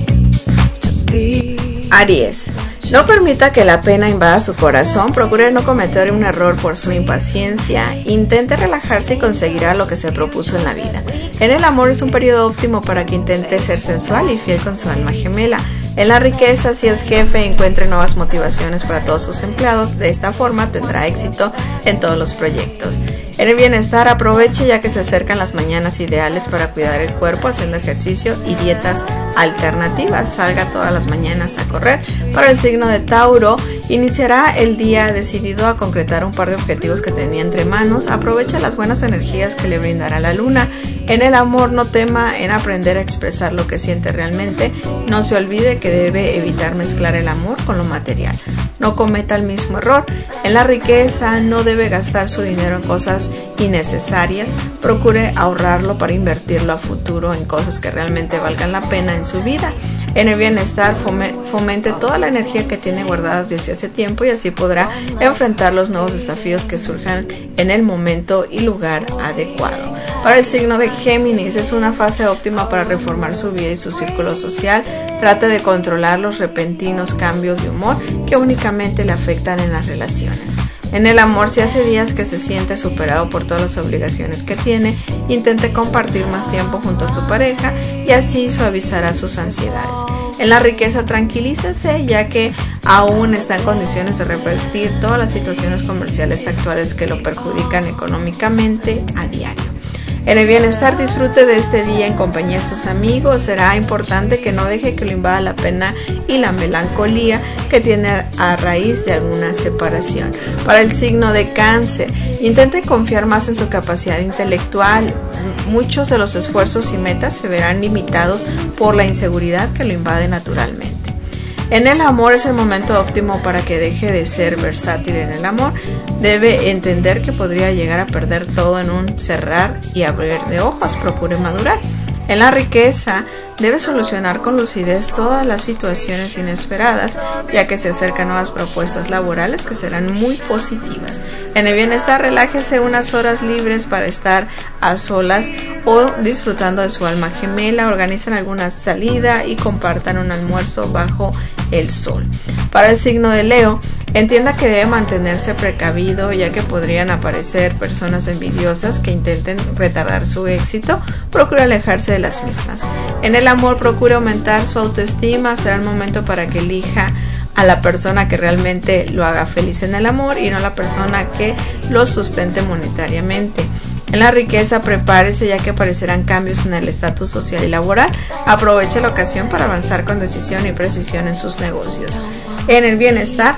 to be. Aries. No permita que la pena invada su corazón, procure no cometer un error por su impaciencia, intente relajarse y conseguirá lo que se propuso en la vida. En el amor es un periodo óptimo para que intente ser sensual y fiel con su alma gemela. En la riqueza, si es jefe, encuentre nuevas motivaciones para todos sus empleados, de esta forma tendrá éxito en todos los proyectos. En el bienestar, aproveche ya que se acercan las mañanas ideales para cuidar el cuerpo haciendo ejercicio y dietas alternativas. Salga todas las mañanas a correr. Para el signo de Tauro, iniciará el día decidido a concretar un par de objetivos que tenía entre manos. Aprovecha las buenas energías que le brindará la luna. En el amor, no tema en aprender a expresar lo que siente realmente. No se olvide que debe evitar mezclar el amor con lo material. No cometa el mismo error. En la riqueza, no debe gastar su dinero en cosas innecesarias. Procure ahorrarlo para invertirlo a futuro en cosas que realmente valgan la pena en su vida. En el bienestar, fomente toda la energía que tiene guardada desde hace tiempo y así podrá enfrentar los nuevos desafíos que surjan en el momento y lugar adecuado. Para el signo de Géminis, es una fase óptima para reformar su vida y su círculo social. Trate de controlar los repentinos cambios de humor que únicamente le afectan en las relaciones. En el amor, si hace días que se siente superado por todas las obligaciones que tiene, intente compartir más tiempo junto a su pareja y así suavizará sus ansiedades. En la riqueza, tranquilícese ya que aún está en condiciones de revertir todas las situaciones comerciales actuales que lo perjudican económicamente a diario. En el bienestar, disfrute de este día en compañía de sus amigos. Será importante que no deje que lo invada la pena y la melancolía que tiene a raíz de alguna separación. Para el signo de Cáncer, intente confiar más en su capacidad intelectual. Muchos de los esfuerzos y metas se verán limitados por la inseguridad que lo invade naturalmente. En el amor, es el momento óptimo para que deje de ser versátil en el amor. Debe entender que podría llegar a perder todo en un cerrar y abrir de ojos. Procure madurar. En la riqueza, debe solucionar con lucidez todas las situaciones inesperadas, ya que se acercan nuevas propuestas laborales que serán muy positivas. En el bienestar, relájese unas horas libres para estar a solas o disfrutando de su alma gemela. Organicen alguna salida y compartan un almuerzo bajo el sol. Para el signo de Leo, entienda que debe mantenerse precavido, ya que podrían aparecer personas envidiosas que intenten retardar su éxito. Procure alejarse de las mismas. En el amor, procure aumentar su autoestima. Será el momento para que elija a la persona que realmente lo haga feliz en el amor y no a la persona que lo sustente monetariamente. En la riqueza, prepárese ya que aparecerán cambios en el estatus social y laboral. Aproveche la ocasión para avanzar con decisión y precisión en sus negocios. En el bienestar,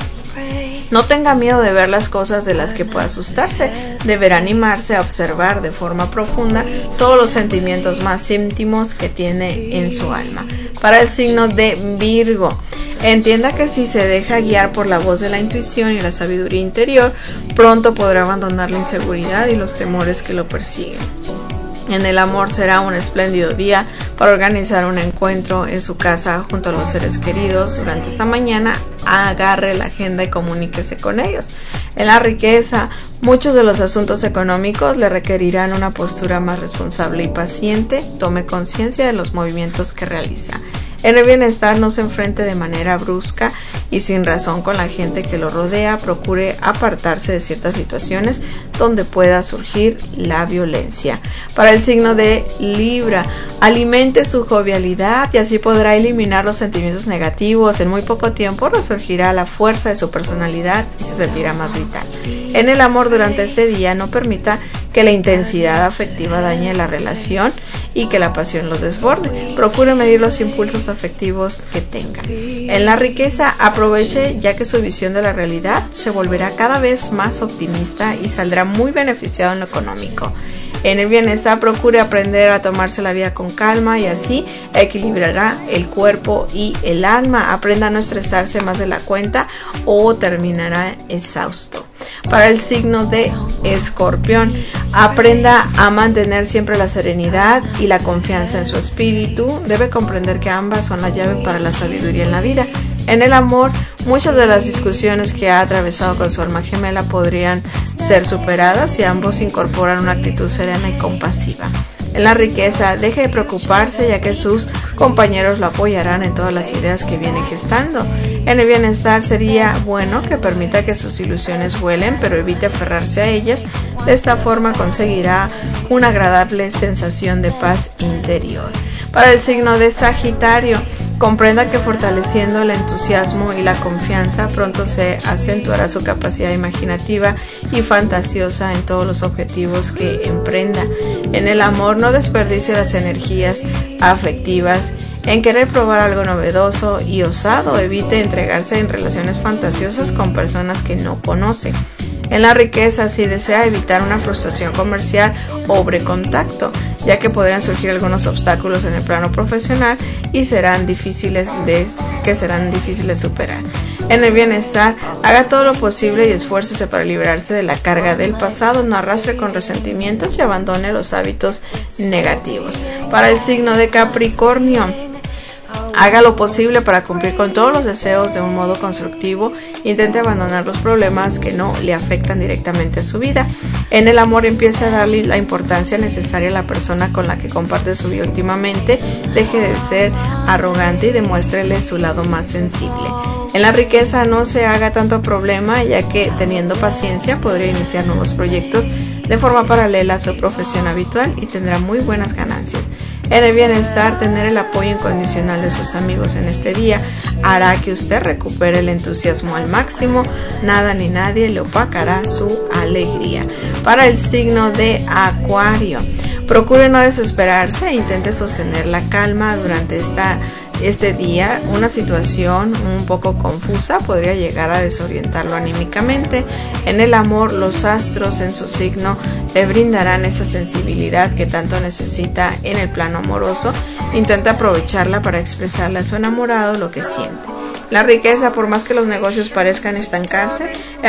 no tenga miedo de ver las cosas de las que pueda asustarse. Deberá animarse a observar de forma profunda todos los sentimientos más íntimos que tiene en su alma. Para el signo de Virgo, entienda que si se deja guiar por la voz de la intuición y la sabiduría interior, pronto podrá abandonar la inseguridad y los temores que lo persiguen. En el amor, será un espléndido día para organizar un encuentro en su casa junto a los seres queridos. Durante esta mañana, agarre la agenda y comuníquese con ellos. En la riqueza, muchos de los asuntos económicos le requerirán una postura más responsable y paciente. Tome conciencia de los movimientos que realiza. En el bienestar, no se enfrente de manera brusca y sin razón con la gente que lo rodea. Procure apartarse de ciertas situaciones donde pueda surgir la violencia. Para el signo de Libra, alimente su jovialidad y así podrá eliminar los sentimientos negativos. En muy poco tiempo resurgirá la fuerza de su personalidad y se sentirá más vital. En el amor, durante este día, no permita que la intensidad afectiva dañe la relación y que la pasión lo desborde. Procure medir los impulsos afectivos que tenga. En la riqueza, aproveche ya que su visión de la realidad se volverá cada vez más optimista y saldrá muy beneficiado en lo económico. En el bienestar, procure aprender a tomarse la vida con calma y así equilibrará el cuerpo y el alma. Aprenda a no estresarse más de la cuenta o terminará exhausto. Para el signo de Escorpión, aprenda a mantener siempre la serenidad y la confianza en su espíritu. Debe comprender que ambas son la llave para la sabiduría en la vida. En el amor, muchas de las discusiones que ha atravesado con su alma gemela podrían ser superadas si ambos incorporan una actitud serena y compasiva. En la riqueza, deje de preocuparse ya que sus compañeros lo apoyarán en todas las ideas que viene gestando. En el bienestar, sería bueno que permita que sus ilusiones vuelen, pero evite aferrarse a ellas. De esta forma conseguirá una agradable sensación de paz interior. Para el signo de Sagitario, comprenda que fortaleciendo el entusiasmo y la confianza pronto se acentuará su capacidad imaginativa y fantasiosa en todos los objetivos que emprenda. En el amor, no desperdicie las energías afectivas en querer probar algo novedoso y osado. Evite entregarse en relaciones fantasiosas con personas que no conoce. En la riqueza, si desea evitar una frustración comercial, obre contacto, ya que podrían surgir algunos obstáculos en el plano profesional y serán difíciles de superar. En el bienestar, haga todo lo posible y esfuércese para librarse de la carga del pasado, no arrastre con resentimientos y abandone los hábitos negativos. Para el signo de Capricornio, haga lo posible para cumplir con todos los deseos de un modo constructivo. Intente abandonar los problemas que no le afectan directamente a su vida. En el amor, empiece a darle la importancia necesaria a la persona con la que comparte su vida últimamente. Deje de ser arrogante y demuéstrele su lado más sensible. En la riqueza, no se haga tanto problema, ya que teniendo paciencia podría iniciar nuevos proyectos de forma paralela a su profesión habitual y tendrá muy buenas ganancias. En el bienestar, tener el apoyo incondicional de sus amigos en este día hará que usted recupere el entusiasmo al máximo. Nada ni nadie le opacará su alegría. Para el signo de Acuario, procure no desesperarse e intente sostener la calma durante este día. Una situación un poco confusa podría llegar a desorientarlo anímicamente. En el amor, los astros en su signo le brindarán esa sensibilidad que tanto necesita en el plano amoroso. Intenta aprovecharla para expresarle a su enamorado lo que siente. La riqueza, por más que los negocios parezcan estancarse,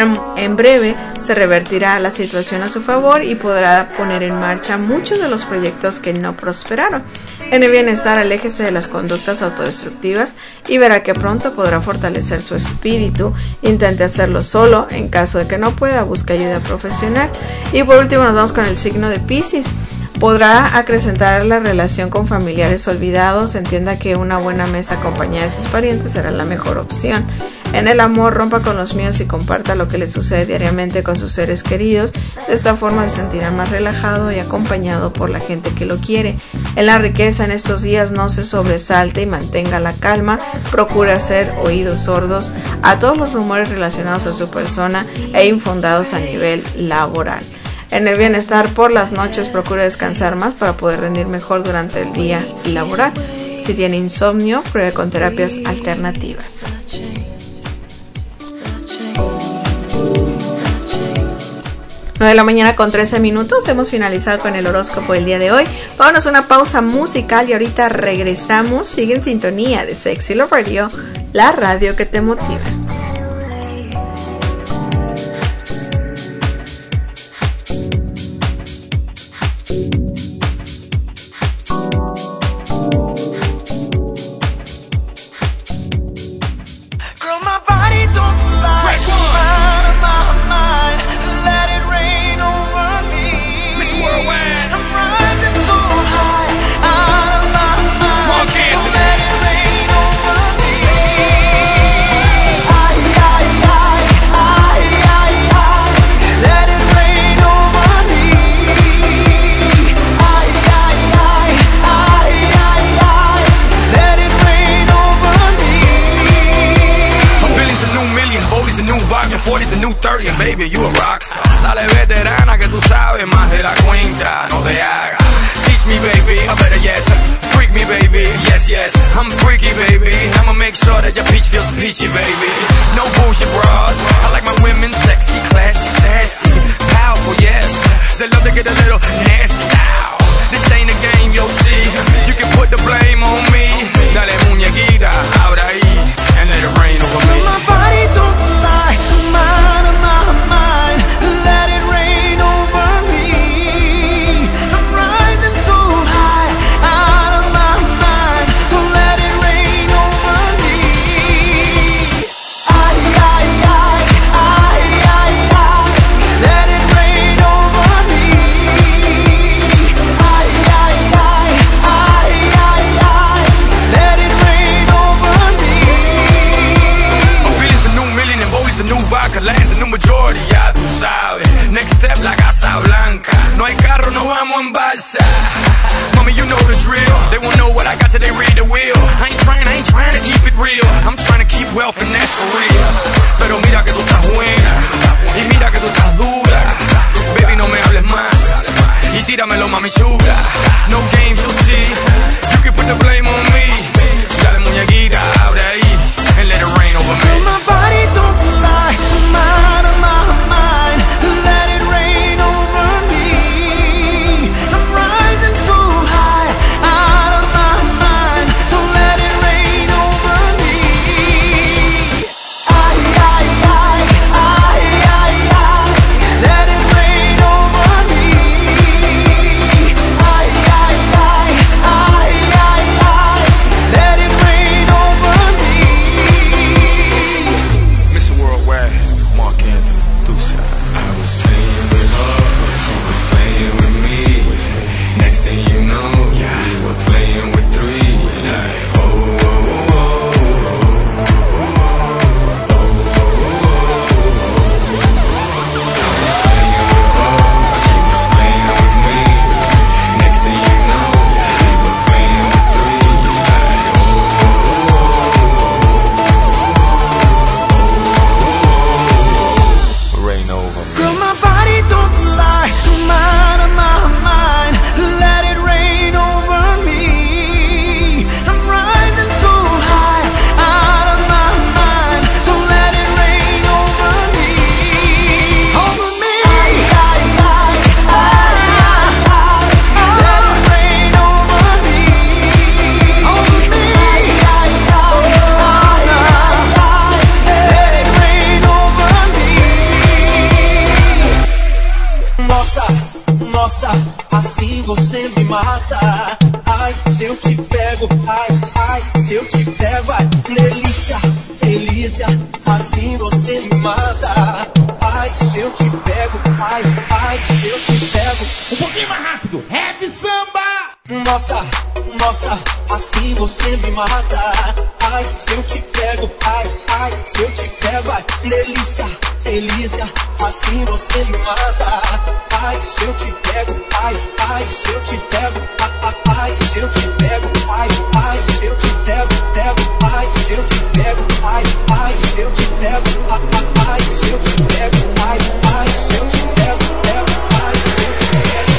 en breve se revertirá la situación a su favor y podrá poner en marcha muchos de los proyectos que no prosperaron. En el bienestar, aléjese de las conductas autodestructivas y verá que pronto podrá fortalecer su espíritu. Intente hacerlo solo. En caso de que no pueda, busque ayuda profesional. Y por último, nos vamos con el signo de Piscis. Podrá acrecentar la relación con familiares olvidados. Entienda que una buena mesa acompañada de sus parientes será la mejor opción. En el amor, rompa con los miedos y comparta lo que le sucede diariamente con sus seres queridos. De esta forma se sentirá más relajado y acompañado por la gente que lo quiere. En la riqueza, en estos días no se sobresalte y mantenga la calma. Procure hacer oídos sordos a todos los rumores relacionados a su persona e infundados a nivel laboral. En el bienestar, por las noches procure descansar más para poder rendir mejor durante el día laboral. Si tiene insomnio, pruebe con terapias alternativas. 9 de la mañana con 13 minutos. Hemos finalizado con el horóscopo del día de hoy. Vámonos a una pausa musical y ahorita regresamos. Sigue en sintonía de Sexy Love Radio, la radio que te motiva. Baby, you a rockstar. Dale veterana que tú sabes más de la cuenta. No te hagas. Teach Touch me, baby, or better yet, freak me, baby. Yes, yes, I'm freaky, baby. I'ma make sure that your peach feels peachy, baby. No bullshit bras. I like my women sexy, classy, sassy, powerful, yes. They love to get a little nasty. Ow. This ain't a game, you'll see. You can put the blame on me. Dale muñequita, ahora ahí, and let it rain over me. My body don't lie, mine, mine. Let it rain over me. I'm rising so high, out of my mind. So let it rain over me. Ay, ay, ay, ay, ay, ay. Let it rain over me. Ay, ay, ay, ay, ay, ay. Let it rain over me. Billy's a new million and Bowley's a new vodka. Land's a new majority, ya tú sabes. Next step, la Casa Blanca. No hay carro, no vamos en balsa. Mommy, you know the drill. They won't know what I got till they read the wheel. I ain't trying to keep it real. I'm trying to keep wealth and that's for real. Pero mira que tú estás buena y mira que tú estás dura. Baby, no me hables más y tíramelo, mami chula. No games, you'll see. You can put the blame on me. Dale muñequita, abre ahí and let it rain over me. My body don't lie, mine, mine. Let it rain over me. I'm rising so high, out of my mind. So let it rain over me. Ay, ay, ay, ay, ay, ay. Let it rain over me. Ay, ay, ay, ay, ay, ay. Let it rain over me. Mr. Worldwide, Mark Anthony, Dusa. I was playing with her, she was playing with me. Next thing you know, we were playing with threes. Like, oh, oh, oh, oh, oh, I was playing with her, she was playing with me. Next thing you know, we were playing with threes. Like, Rain over me. Girl, my body don't lie, mine, mine. Let it rain over me. I'm rising so high, out of my mind. So let it rain over me. Over me. Ay, ay, ay, ay, ay. Let it rain over me. Over me. Ay, ay, ay, ay. Let it rain over me. Nossa, nossa, assim você me mata. Ai, se eu te pego, ai, ai, se eu te pego, ai, delícia, delícia, assim você me mata. Ai, se eu te pego, ai, ai, se eu te pego. Um pouquinho mais rápido, rap samba. Nossa, nossa, assim você me mata. Ai, se eu te pego, ai, ai, se eu te pego, ai, delícia, delícia, assim você me mata. Ai, se eu te pego, ai, ai, se eu te pego, ai, se eu te pego, ai, ai, se eu te pego, pego, ai, se eu te pego, ai, ai, se eu te pego, ai, se eu te pego, ai, ai, se eu te pego, pego, ai, se eu te pego,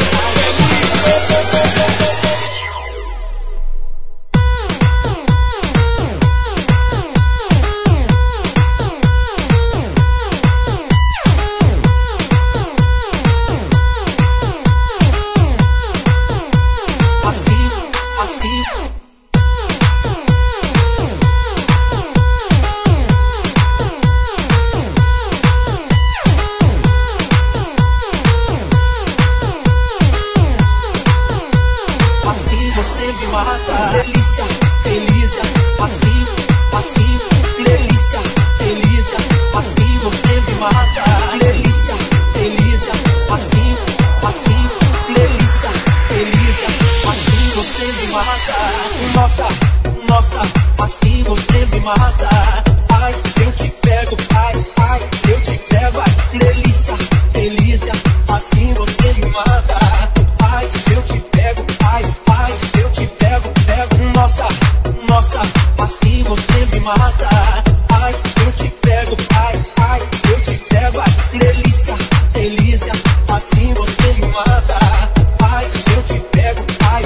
assim você me mata. Delícia, delícia, assim, assim, delícia, delícia, assim você me mata. Delícia, delícia, assim, assim, delícia, delícia, assim você me mata. Nossa, nossa, assim você me mata. Ai, se eu te pego, ai, ai, se eu te pego, ai, delícia, delícia, assim você me mata. Ai, se eu te pego, ai, ai, se eu te pego, pego. Nossa, nossa, assim você me mata. Ai, se eu te pego, ai, ai, se eu te pego, ai, delícia, delícia, assim você me mata. Ai, se eu te pego, ai,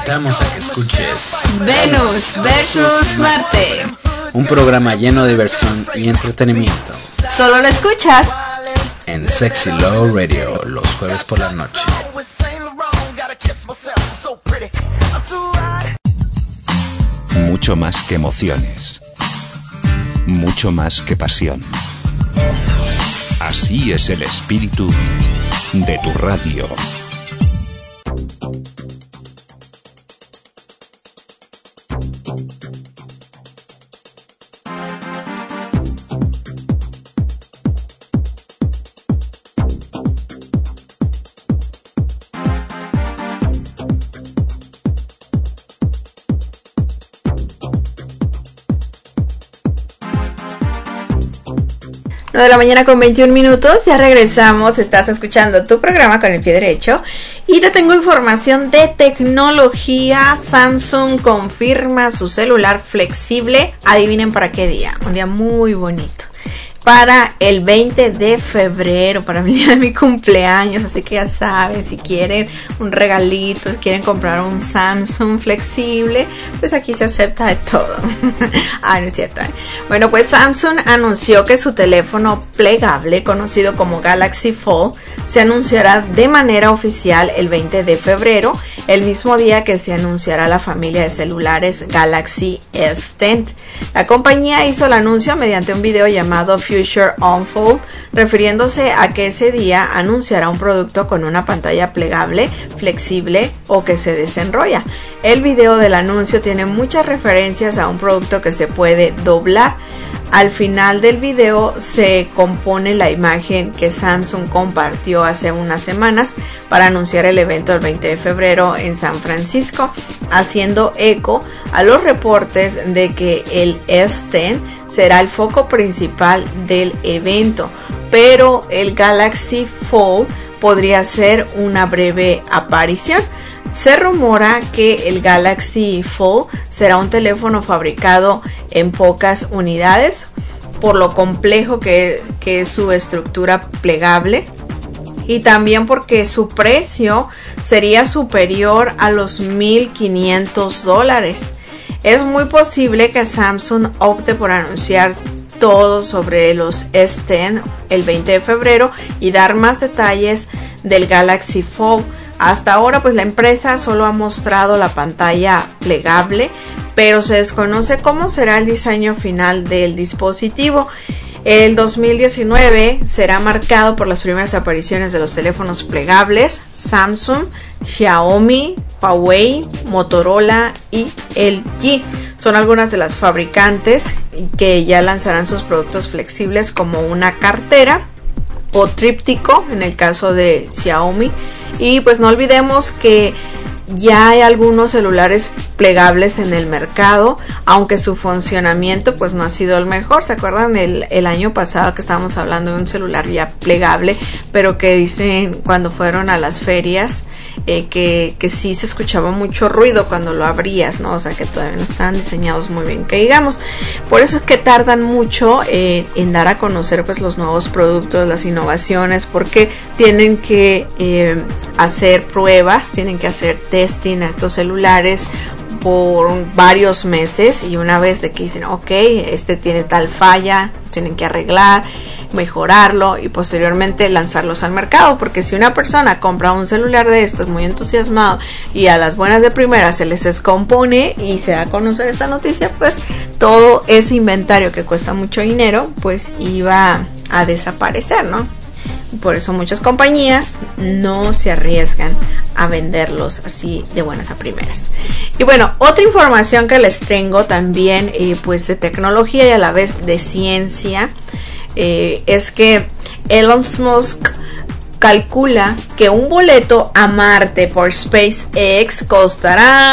invitamos a que escuches Venus versus Marte, un programa lleno de diversión y entretenimiento. Solo lo escuchas en Sexy Love Radio los jueves por la noche. Mucho más que emociones, mucho más que pasión. Así es el espíritu de tu radio. De la mañana con 21 minutos, ya regresamos, estás escuchando tu programa con el pie derecho y te tengo información de tecnología. Samsung confirma su celular flexible, adivinen para qué día, un día muy bonito, para el 20 de febrero, para el día de mi cumpleaños, así que ya saben, si quieren un regalito, si quieren comprar un Samsung flexible, pues aquí se acepta de todo. No es cierto, ¿eh? Bueno, pues Samsung anunció que su teléfono plegable, conocido como Galaxy Fold, se anunciará de manera oficial el 20 de febrero, el mismo día que se anunciará la familia de celulares Galaxy S10. La compañía hizo el anuncio mediante un video llamado Future Unfold, refiriéndose a que ese día anunciará un producto con una pantalla plegable, flexible o que se desenrolla. El video del anuncio tiene muchas referencias a un producto que se puede doblar. Al final del video se compone la imagen que Samsung compartió hace unas semanas para anunciar el evento del 20 de febrero en San Francisco, haciendo eco a los reportes de que el S10 será el foco principal del evento, pero el Galaxy Fold podría ser una breve aparición. Se rumora que el Galaxy Fold será un teléfono fabricado en pocas unidades, por lo complejo que es su estructura plegable y también porque su precio sería superior a los $1,500. Es muy posible que Samsung opte por anunciar todo sobre los S10 el 20 de febrero y dar más detalles del Galaxy Fold. Hasta ahora pues la empresa solo ha mostrado la pantalla plegable, pero se desconoce cómo será el diseño final del dispositivo. El 2019 será marcado por las primeras apariciones de los teléfonos plegables Samsung, Xiaomi, Huawei, Motorola y LG. Son algunas de las fabricantes que ya lanzarán sus productos flexibles como una cartera o tríptico en el caso de Xiaomi. Y pues no olvidemos que ya hay algunos celulares plegables en el mercado, aunque su funcionamiento pues no ha sido el mejor. ¿Se acuerdan el año pasado que estábamos hablando de un celular ya plegable, pero que dicen cuando fueron a las ferias que sí se escuchaba mucho ruido cuando lo abrías, ¿no? O sea que todavía no estaban diseñados muy bien, que digamos. Por eso es que tardan mucho en dar a conocer pues los nuevos productos, las innovaciones, porque tienen que hacer pruebas, tienen que hacer testing a estos celulares por varios meses, y una vez de que dicen ok, este tiene tal falla, los tienen que arreglar, mejorarlo y posteriormente lanzarlos al mercado, porque si una persona compra un celular de estos muy entusiasmado y a las buenas de primera se les descompone y se da a conocer esta noticia, pues todo ese inventario que cuesta mucho dinero pues iba a desaparecer, ¿no? Por eso muchas compañías no se arriesgan a venderlos así de buenas a primeras. Y bueno, otra información que les tengo también pues de tecnología y a la vez de ciencia, es que Elon Musk calcula que un boleto a Marte por SpaceX costará,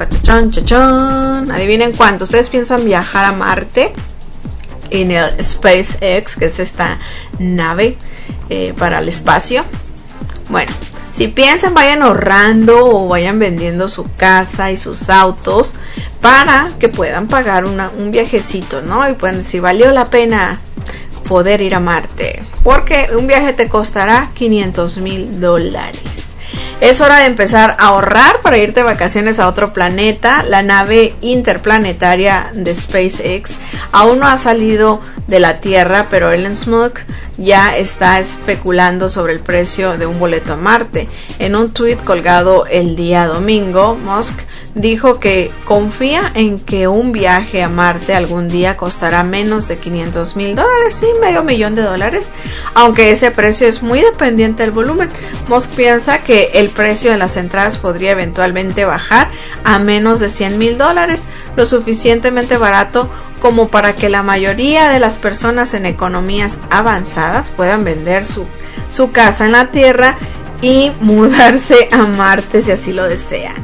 adivinen cuánto. ¿Ustedes piensan viajar a Marte en el SpaceX, que es esta nave para el espacio? Bueno, si piensan, vayan ahorrando o vayan vendiendo su casa y sus autos para que puedan pagar un viajecito, ¿no? Y pueden decir, valió la pena poder ir a Marte, porque un viaje te costará $500,000. Es hora de empezar a ahorrar para irte de vacaciones a otro planeta. La nave interplanetaria de SpaceX aún no ha salido de la Tierra, pero Elon Musk ya está especulando sobre el precio de un boleto a Marte. En un tuit colgado el día domingo, Musk dijo que confía en que un viaje a Marte algún día costará menos de $500,000, sí, $500,000, aunque ese precio es muy dependiente del volumen. Musk piensa que el precio de las entradas podría eventualmente bajar a menos de $100,000, lo suficientemente barato como para que la mayoría de las personas en economías avanzadas puedan vender su casa en la Tierra y mudarse a Marte si así lo desean.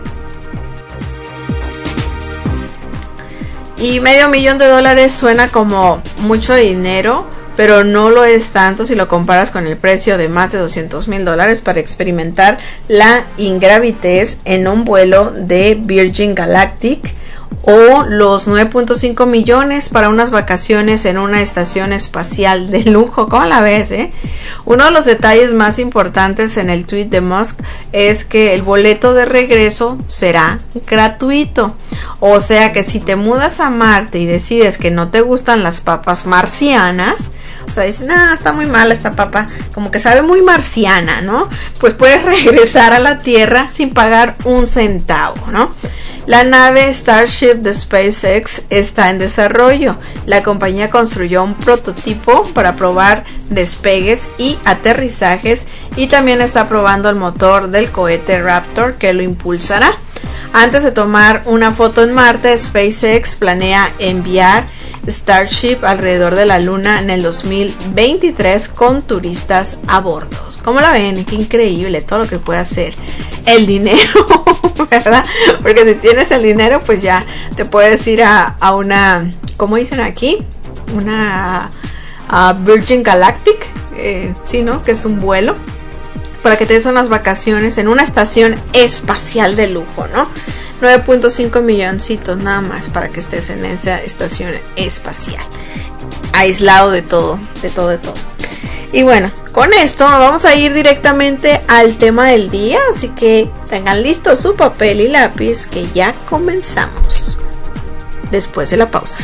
Y $500,000 suena como mucho dinero, pero no lo es tanto si lo comparas con el precio de más de $200,000 para experimentar la ingravidez en un vuelo de Virgin Galactic, o los 9.5 millones para unas vacaciones en una estación espacial de lujo. ¿Cómo la ves, Uno de los detalles más importantes en el tweet de Musk es que el boleto de regreso será gratuito. O sea que si te mudas a Marte y decides que no te gustan las papas marcianas, o sea, dices, no, está muy mala esta papa, como que sabe muy marciana, ¿no? Pues puedes regresar a la Tierra sin pagar un centavo, ¿no? La nave Starship de SpaceX está en desarrollo. La compañía construyó un prototipo para probar despegues y aterrizajes, y también está probando el motor del cohete Raptor que lo impulsará. Antes de tomar una foto en Marte, SpaceX planea enviar Starship alrededor de la Luna en el 2023 con turistas a bordo. ¿Cómo la ven? Qué increíble todo lo que puede hacer el dinero, ¿verdad? Porque si tienes el dinero, pues ya te puedes ir a una, ¿cómo dicen aquí? Una Virgin Galactic, sí, ¿no? Que es un vuelo para que te des unas vacaciones en una estación espacial de lujo, ¿no? 9.5 milloncitos nada más para que estés en esa estación espacial, aislado de todo. Y bueno, con esto vamos a ir directamente al tema del día, así que tengan listo su papel y lápiz, que ya comenzamos después de la pausa.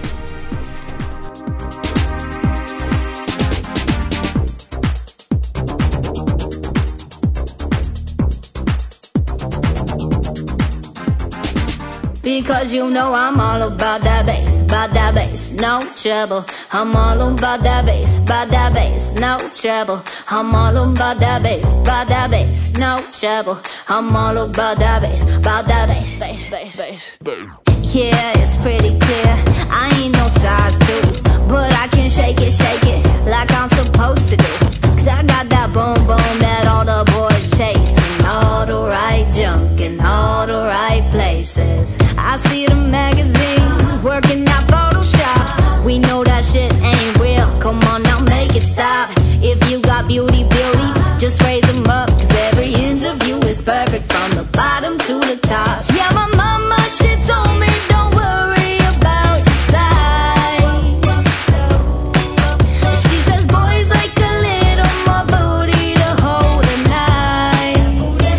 Because you know I'm all about that bass, no trouble. I'm all about that bass, no trouble. I'm all about that bass, no trouble. I'm all about that bass, bass. Yeah, it's pretty clear, I ain't no size 2, but I can shake it like I'm supposed to do. Cause I got that boom boom that all the boys chase, and all the right junk in all the right places. I see the magazines working out Photoshop. We know that shit ain't real, come on now make it stop. If you got beauty, just raise them up. Cause every inch of you is perfect from the bottom to the top. Yeah, my mama, she told me don't worry about your size. She says boys like a little more booty to hold at night.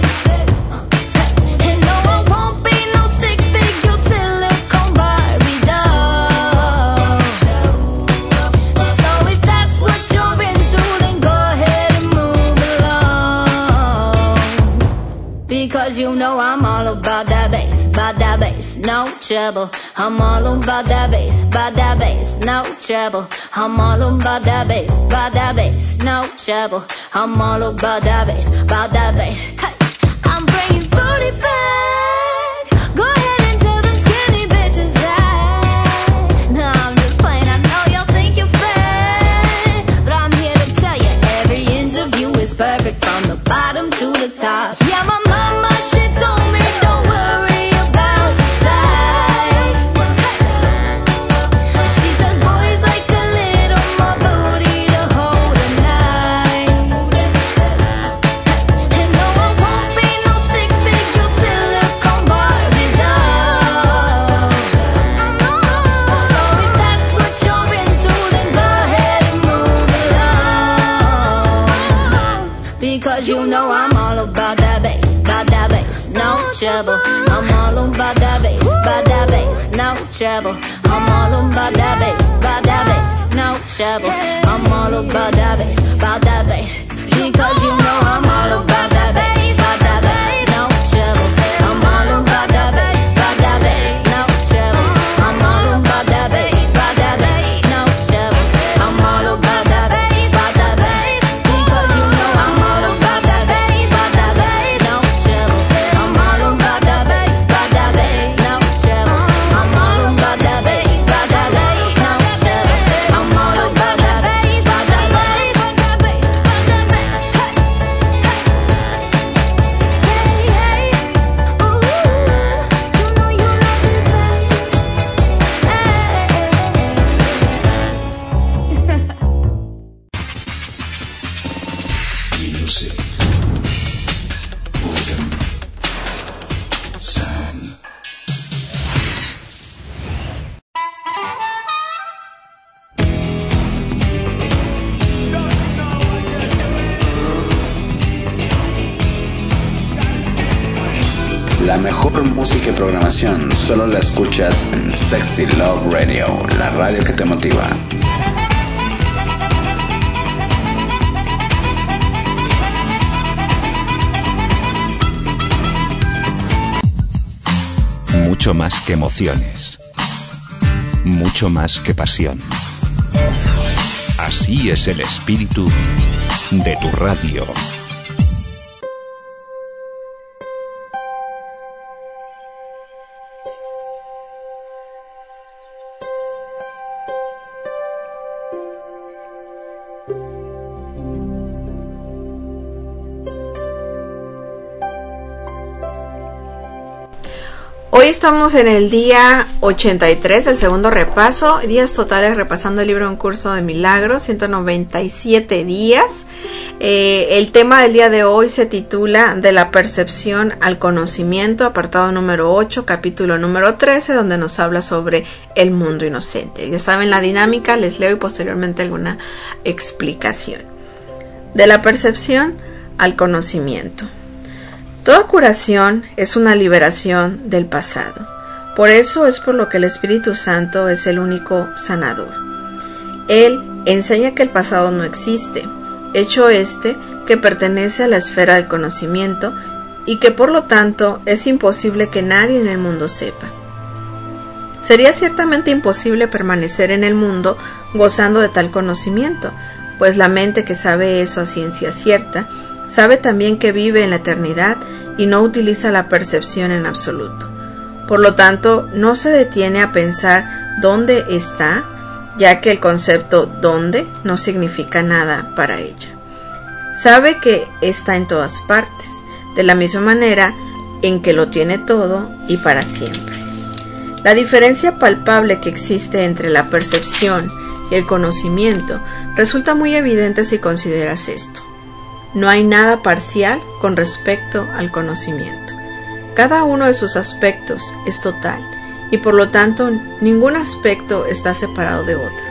And no, I won't be no stick figure silicone Barbie doll. So if that's what you're into, then go ahead and move along. Because you know I'm all about that bass, no trouble. I'm all about that bass, no trouble. I'm all about that bass, no trouble. I'm all about that bass. Hey, I'm bringing booty back. Go ahead and tell them skinny bitches that. No, I'm just playing, I know y'all think you're fat, but I'm here to tell you every inch of you is perfect from the bottom to the top. Yeah, my mama, she told me don't worry about your size. She says boys like a little more booty to hold at night. And no, I won't be no stick figure silicone Barbie doll. So if that's what you're into, then go ahead and move along. Because you know I'm all about that trouble. I'm all about that bass, no trouble. I'm all about that bass, no trouble. I'm all about that bass, because you know I'm all about that bass, no trouble. I'm all about that bass, no trouble. I'm all about that bass, no trouble. I'm all about that bass, because you know I'm all about that bass, no trouble. I'm all about that bass, no trouble. I'm all about that bass, no trouble. I'm all about that bass, Music. Rhythm. Sound. La mejor música y programación solo la escuchas en Sexy Love Radio, la radio que te motiva. Mucho más que emociones. Mucho más que pasión. Así es el espíritu de tu radio. Hoy estamos en el día 83 del segundo repaso, días totales repasando el libro Un Curso de Milagros, 197 días. El tema del día de hoy se titula De la percepción al conocimiento, apartado número 8, capítulo número 13, donde nos habla sobre el mundo inocente. Ya saben la dinámica, les leo y posteriormente alguna explicación. De la percepción al conocimiento. Toda curación es una liberación del pasado. Por eso es por lo que el Espíritu Santo es el único sanador. Él enseña que el pasado no existe, hecho que pertenece a la esfera del conocimiento y que por lo tanto es imposible que nadie en el mundo sepa. Sería ciertamente imposible permanecer en el mundo gozando de tal conocimiento, pues la mente que sabe eso a ciencia cierta sabe también que vive en la eternidad y no utiliza la percepción en absoluto. Por lo tanto, no se detiene a pensar dónde está, ya que el concepto dónde no significa nada para ella. Sabe que está en todas partes, de la misma manera en que lo tiene todo y para siempre. La diferencia palpable que existe entre la percepción y el conocimiento resulta muy evidente si consideras esto. No hay nada parcial con respecto al conocimiento. Cada uno de sus aspectos es total y por lo tanto ningún aspecto está separado de otro.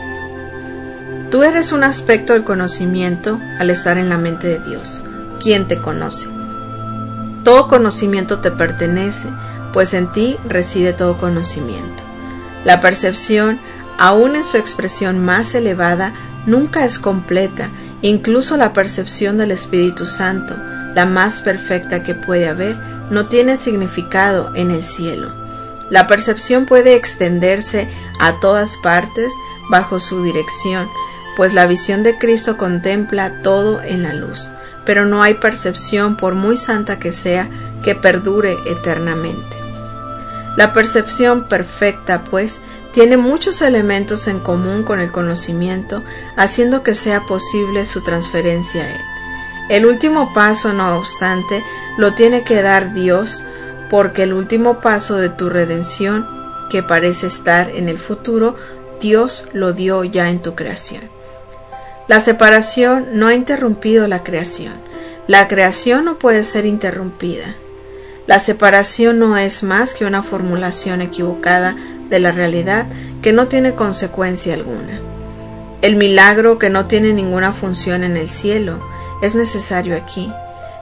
Tú eres un aspecto del conocimiento al estar en la mente de Dios, quien te conoce. Todo conocimiento te pertenece, pues en ti reside todo conocimiento. La percepción, aun en su expresión más elevada, nunca es completa. Incluso la percepción del Espíritu Santo, la más perfecta que puede haber, no tiene significado en el cielo. La percepción puede extenderse a todas partes bajo su dirección, pues la visión de Cristo contempla todo en la luz, pero no hay percepción, por muy santa que sea, que perdure eternamente. La percepción perfecta, pues, tiene muchos elementos en común con el conocimiento, haciendo que sea posible su transferencia a él. El último paso, no obstante, lo tiene que dar Dios, porque el último paso de tu redención, que parece estar en el futuro, Dios lo dio ya en tu creación. La separación no ha interrumpido la creación. La creación no puede ser interrumpida. La separación no es más que una formulación equivocada de la realidad que no tiene consecuencia alguna. El milagro, que no tiene ninguna función en el cielo, es necesario aquí.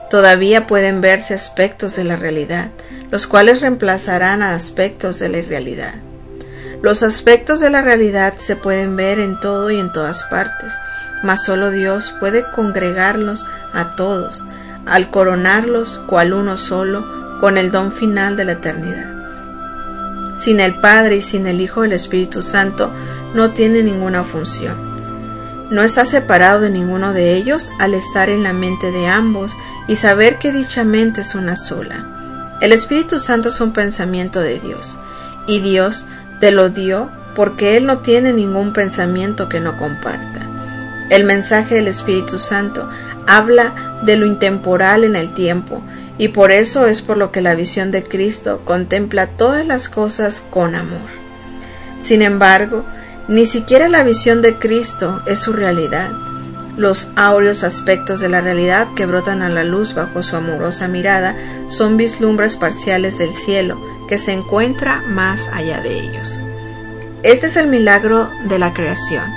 Todavía pueden verse aspectos de la realidad, los cuales reemplazarán a aspectos de la irrealidad. Los aspectos de la realidad se pueden ver en todo y en todas partes, mas solo Dios puede congregarlos a todos, al coronarlos cual uno solo, con el don final de la eternidad. Sin el Padre y sin el Hijo, el Espíritu Santo no tiene ninguna función. No está separado de ninguno de ellos al estar en la mente de ambos y saber que dicha mente es una sola. El Espíritu Santo es un pensamiento de Dios, y Dios te lo dio porque Él no tiene ningún pensamiento que no comparta. El mensaje del Espíritu Santo habla de lo intemporal en el tiempo, y por eso es por lo que la visión de Cristo contempla todas las cosas con amor. Sin embargo, ni siquiera la visión de Cristo es su realidad. Los áureos aspectos de la realidad que brotan a la luz bajo su amorosa mirada son vislumbres parciales del cielo que se encuentra más allá de ellos. Este es el milagro de la creación,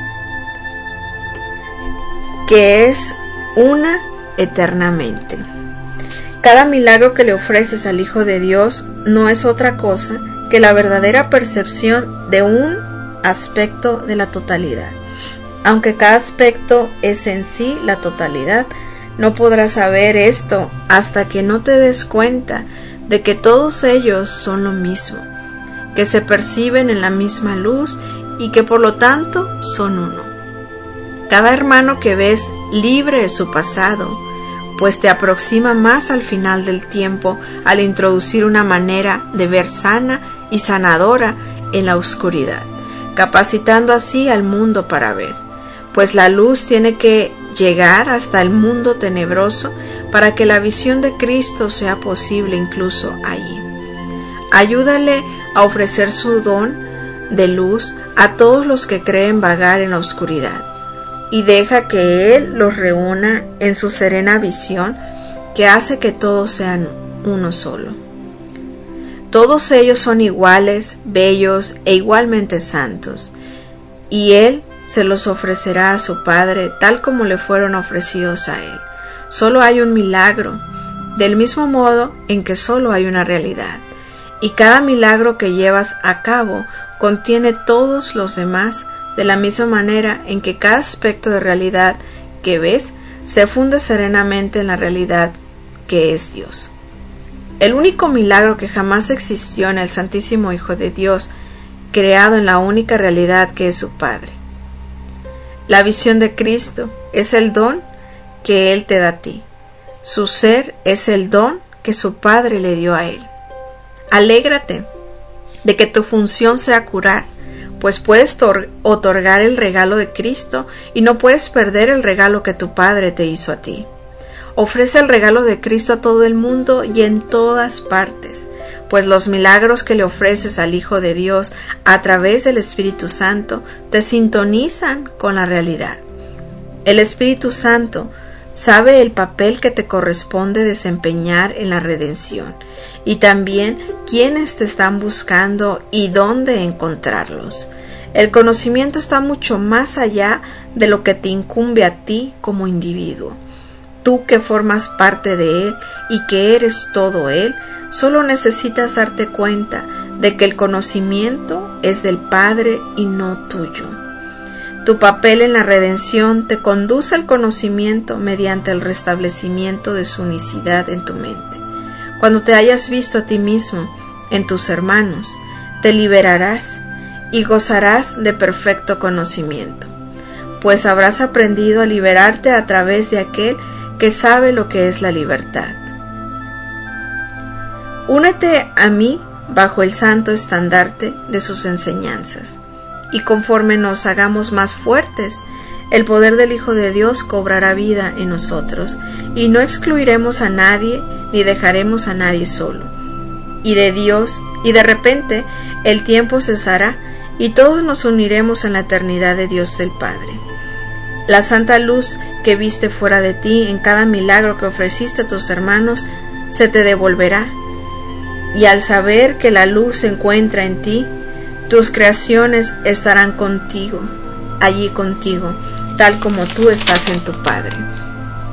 que es una eternamente. Cada milagro que le ofreces al Hijo de Dios no es otra cosa que la verdadera percepción de un aspecto de la totalidad. Aunque cada aspecto es en sí la totalidad, no podrás saber esto hasta que no te des cuenta de que todos ellos son lo mismo, que se perciben en la misma luz y que por lo tanto son uno. Cada hermano que ves libre de su pasado, pues te aproxima más al final del tiempo al introducir una manera de ver sana y sanadora en la oscuridad, capacitando así al mundo para ver, pues la luz tiene que llegar hasta el mundo tenebroso para que la visión de Cristo sea posible incluso allí. Ayúdale a ofrecer su don de luz a todos los que creen vagar en la oscuridad, y deja que Él los reúna en su serena visión que hace que todos sean uno solo. Todos ellos son iguales, bellos e igualmente santos, y Él se los ofrecerá a su Padre tal como le fueron ofrecidos a Él. Solo hay un milagro, del mismo modo en que solo hay una realidad, y cada milagro que llevas a cabo contiene todos los demás, de la misma manera en que cada aspecto de realidad que ves se funde serenamente en la realidad que es Dios. El único milagro que jamás existió en el Santísimo Hijo de Dios, creado en la única realidad que es su Padre. La visión de Cristo es el don que Él te da a ti. Su ser es el don que su Padre le dio a Él. Alégrate de que tu función sea curar, pues puedes otorgar el regalo de Cristo y no puedes perder el regalo que tu Padre te hizo a ti. Ofrece el regalo de Cristo a todo el mundo y en todas partes, pues los milagros que le ofreces al Hijo de Dios a través del Espíritu Santo te sintonizan con la realidad. El Espíritu Santo sabe el papel que te corresponde desempeñar en la redención y también quiénes te están buscando y dónde encontrarlos. El conocimiento está mucho más allá de lo que te incumbe a ti como individuo. Tú que formas parte de Él y que eres todo Él, solo necesitas darte cuenta de que el conocimiento es del Padre y no tuyo. Tu papel en la redención te conduce al conocimiento mediante el restablecimiento de su unicidad en tu mente. Cuando te hayas visto a ti mismo en tus hermanos, te liberarás y gozarás de perfecto conocimiento, pues habrás aprendido a liberarte a través de aquel que sabe lo que es la libertad. Únete a mí bajo el santo estandarte de sus enseñanzas, y conforme nos hagamos más fuertes, el poder del Hijo de Dios cobrará vida en nosotros, y no excluiremos a nadie ni dejaremos a nadie solo. Y de repente el tiempo cesará, y todos nos uniremos en la eternidad de Dios el Padre. La santa luz que viste fuera de ti en cada milagro que ofreciste a tus hermanos se te devolverá, y al saber que la luz se encuentra en ti, tus creaciones estarán contigo, allí contigo, tal como tú estás en tu Padre.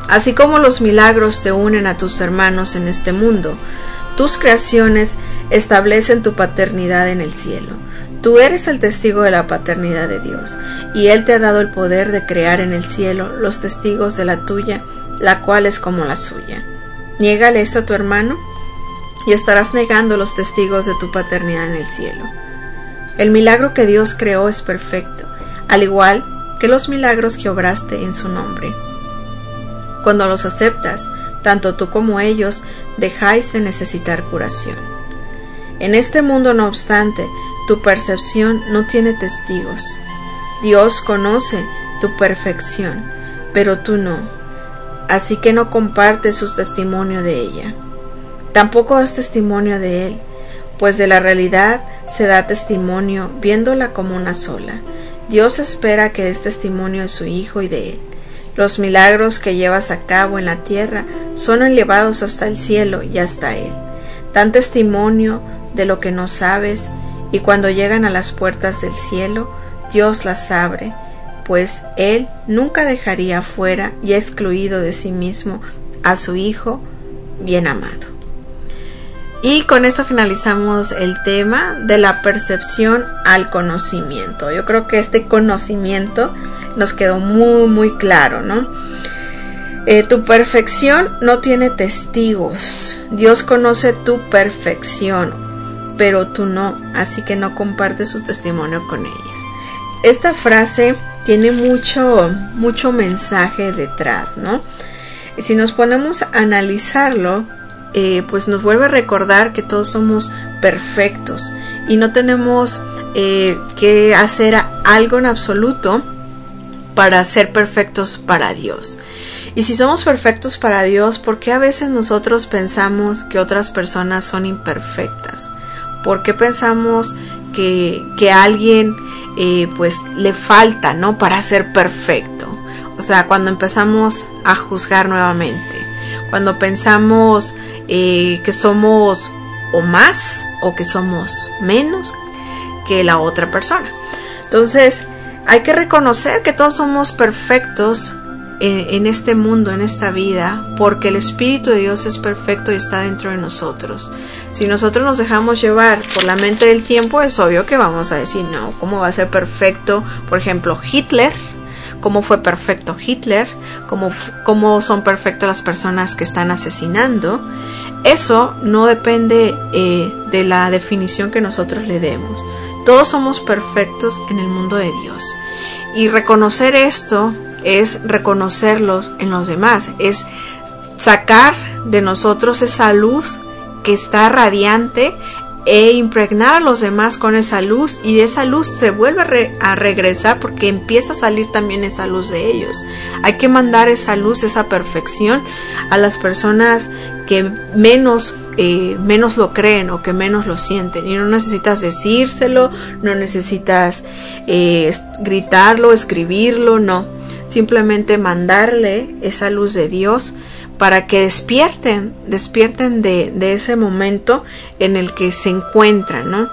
Así como los milagros te unen a tus hermanos en este mundo, tus creaciones establecen tu paternidad en el cielo. Tú eres el testigo de la paternidad de Dios, y Él te ha dado el poder de crear en el cielo los testigos de la tuya, la cual es como la suya. Niégale esto a tu hermano, y estarás negando los testigos de tu paternidad en el cielo. El milagro que Dios creó es perfecto, al igual que los milagros que obraste en su nombre. Cuando los aceptas, tanto tú como ellos dejáis de necesitar curación. En este mundo, no obstante, tu percepción no tiene testigos. Dios conoce tu perfección, pero tú no, así que no compartes su testimonio de ella. Tampoco das testimonio de Él, pues de la realidad se da testimonio viéndola como una sola. Dios espera que des testimonio de su Hijo y de Él. Los milagros que llevas a cabo en la tierra son elevados hasta el cielo y hasta Él. Dan testimonio de lo que no sabes, y cuando llegan a las puertas del cielo, Dios las abre, pues Él nunca dejaría fuera y excluido de sí mismo a su Hijo bien amado. Y con esto finalizamos el tema de la percepción al conocimiento. Yo creo que este conocimiento nos quedó muy claro, ¿no? Tu perfección no tiene testigos. Dios conoce tu perfección, pero tú no, así que no compartes su testimonio con ellos. Esta frase tiene mucho mensaje detrás, ¿no? Si nos ponemos a analizarlo, pues nos vuelve a recordar que todos somos perfectos y no tenemos que hacer algo en absoluto para ser perfectos para Dios. Y si somos perfectos para Dios, ¿por qué a veces nosotros pensamos que otras personas son imperfectas? ¿Por qué pensamos que a alguien pues le falta, ¿no?, para ser perfecto? O sea, cuando empezamos a juzgar nuevamente, cuando pensamos que somos o más o que somos menos que la otra persona. Entonces hay que reconocer que todos somos perfectos en este mundo, en esta vida, porque el Espíritu de Dios es perfecto y está dentro de nosotros. Si nosotros nos dejamos llevar por la mente del tiempo, es obvio que vamos a decir, no, ¿cómo va a ser perfecto? Por ejemplo, Hitler. ¿Cómo fue perfecto Hitler? ¿Cómo son perfectas las personas que están asesinando? Eso no depende de la definición que nosotros le demos. Todos somos perfectos en el mundo de Dios. Y reconocer esto es reconocerlos en los demás. Es sacar de nosotros esa luz que está radiante e impregnar a los demás con esa luz, y de esa luz se vuelve a regresar porque empieza a salir también esa luz de ellos. Hay que mandar esa luz, esa perfección a las personas que menos lo creen o que menos lo sienten, y no necesitas decírselo, no necesitas gritarlo, escribirlo, no, simplemente mandarle esa luz de Dios para que despierten de ese momento en el que se encuentran, ¿no?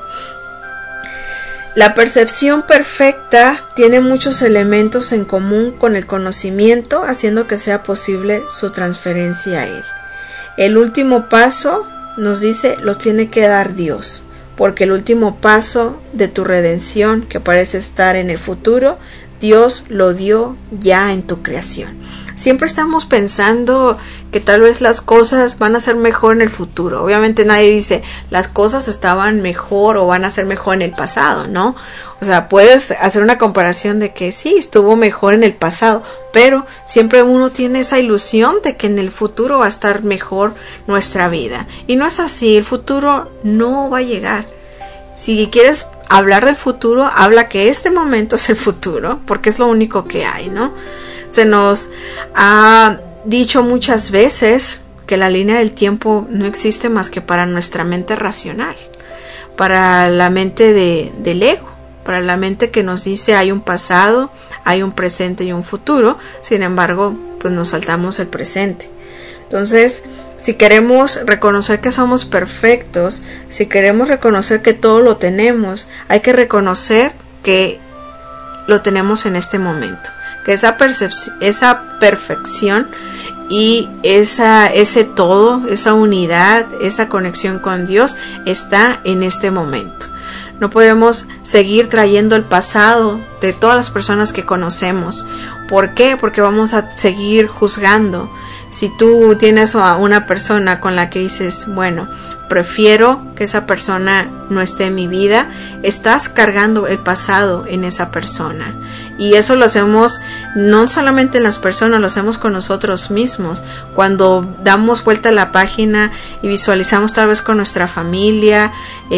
La percepción perfecta tiene muchos elementos en común con el conocimiento, haciendo que sea posible su transferencia a él. El último paso, nos dice, lo tiene que dar Dios, porque el último paso de tu redención, que parece estar en el futuro, Dios lo dio ya en tu creación. Siempre estamos pensando que tal vez las cosas van a ser mejor en el futuro. Obviamente nadie dice las cosas estaban mejor o van a ser mejor en el pasado, ¿no? O sea, puedes hacer una comparación de que sí, estuvo mejor en el pasado, pero siempre uno tiene esa ilusión de que en el futuro va a estar mejor nuestra vida. Y no es así, el futuro no va a llegar. Si quieres hablar del futuro, habla que este momento es el futuro, porque es lo único que hay, ¿no? Se nos ha dicho muchas veces que la línea del tiempo no existe más que para nuestra mente racional, para la mente del ego, para la mente que nos dice hay un pasado, hay un presente y un futuro. Sin embargo, pues nos saltamos el presente. Entonces, si queremos reconocer que somos perfectos, si queremos reconocer que todo lo tenemos, hay que reconocer que lo tenemos en este momento, que esa perfección y ese todo, esa unidad, esa conexión con Dios está en este momento. No podemos seguir trayendo el pasado de todas las personas que conocemos. ¿Por qué? Porque vamos a seguir juzgando. Si tú tienes a una persona con la que dices, bueno, prefiero que esa persona no esté en mi vida, estás cargando el pasado en esa persona. Y eso lo hacemos no solamente en las personas, lo hacemos con nosotros mismos. Cuando damos vuelta a la página y visualizamos tal vez con nuestra familia,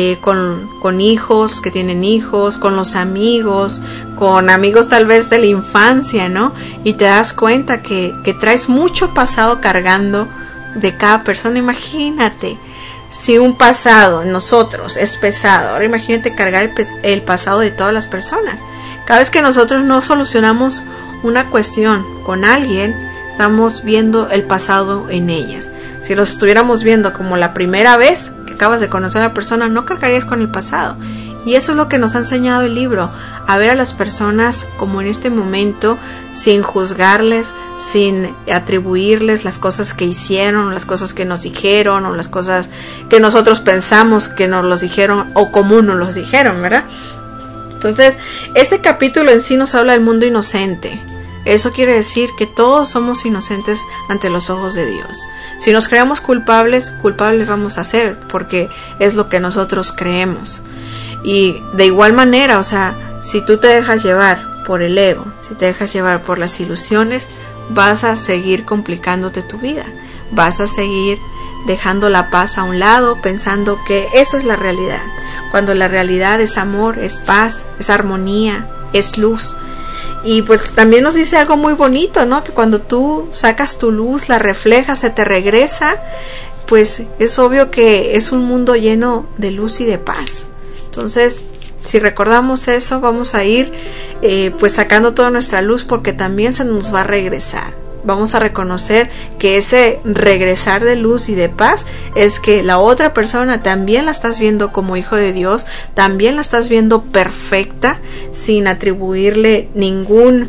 con hijos que tienen hijos, con los amigos, con amigos tal vez de la infancia, ¿no? Y te das cuenta que traes mucho pasado cargando de cada persona. Imagínate. Si un pasado en nosotros es pesado, ahora imagínate cargar el pasado de todas las personas. Cada vez que nosotros no solucionamos una cuestión con alguien, estamos viendo el pasado en ellas. Si los estuviéramos viendo como la primera vez que acabas de conocer a la persona, no cargarías con el pasado. Y eso es lo que nos ha enseñado el libro, a ver a las personas como en este momento, sin juzgarles, sin atribuirles las cosas que hicieron, las cosas que nos dijeron, o las cosas que nosotros pensamos que nos los dijeron, o como nos los dijeron, ¿verdad? Entonces, este capítulo en sí nos habla del mundo inocente. Eso quiere decir que todos somos inocentes ante los ojos de Dios. Si nos creemos culpables, culpables vamos a ser, porque es lo que nosotros creemos. Y de igual manera, o sea, si tú te dejas llevar por el ego, si te dejas llevar por las ilusiones, vas a seguir complicándote tu vida. Vas a seguir dejando la paz a un lado, pensando que esa es la realidad. Cuando la realidad es amor, es paz, es armonía, es luz. Y pues también nos dice algo muy bonito, ¿no? Que cuando tú sacas tu luz, la reflejas, se te regresa, pues es obvio que es un mundo lleno de luz y de paz. Entonces, si recordamos eso, vamos a ir pues sacando toda nuestra luz, porque también se nos va a regresar. Vamos a reconocer que ese regresar de luz y de paz es que la otra persona también la estás viendo como hijo de Dios, también la estás viendo perfecta, sin atribuirle ninguna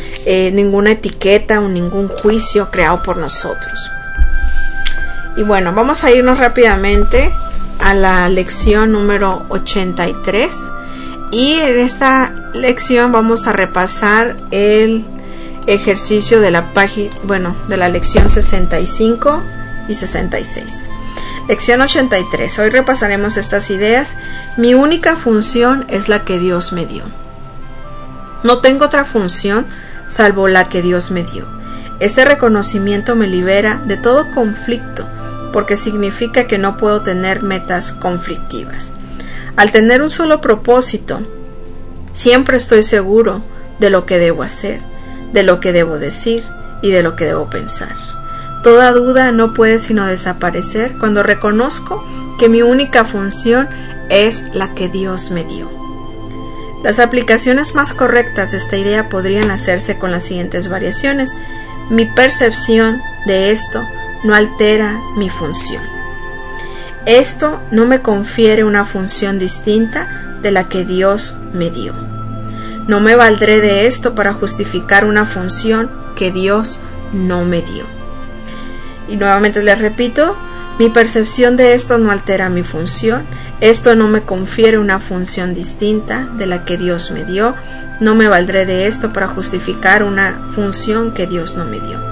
etiqueta o ningún juicio creado por nosotros. Y bueno, vamos a irnos rápidamente a la lección número 83, y en esta lección vamos a repasar el ejercicio de la página, de la lección 65 y 66. Lección 83. Hoy repasaremos estas ideas. Mi única función es la que Dios me dio. No tengo otra función salvo la que Dios me dio. Este reconocimiento me libera de todo conflicto, porque significa que no puedo tener metas conflictivas. Al tener un solo propósito, siempre estoy seguro de lo que debo hacer, de lo que debo decir y de lo que debo pensar. Toda duda no puede sino desaparecer cuando reconozco que mi única función es la que Dios me dio. Las aplicaciones más correctas de esta idea podrían hacerse con las siguientes variaciones. Mi percepción de esto no altera mi función. Esto no me confiere una función distinta de la que Dios me dio. No me valdré de esto para justificar una función que Dios no me dio. Y nuevamente les repito, mi percepción de esto no altera mi función. Esto no me confiere una función distinta de la que Dios me dio. No me valdré de esto para justificar una función que Dios no me dio.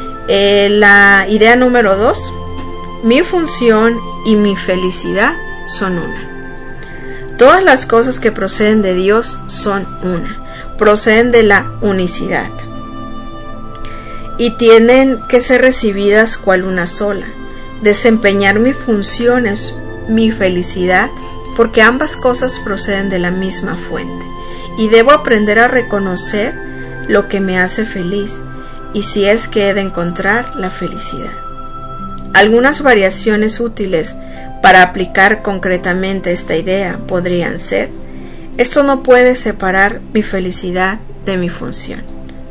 La idea número 2, mi función y mi felicidad son una. Todas las cosas que proceden de Dios son una, proceden de la unicidad y tienen que ser recibidas cual una sola. Desempeñar mi función es mi felicidad, porque ambas cosas proceden de la misma fuente, y debo aprender a reconocer lo que me hace feliz, y si es que he de encontrar la felicidad. Algunas variaciones útiles para aplicar concretamente esta idea podrían ser: esto no puede separar mi felicidad de mi función.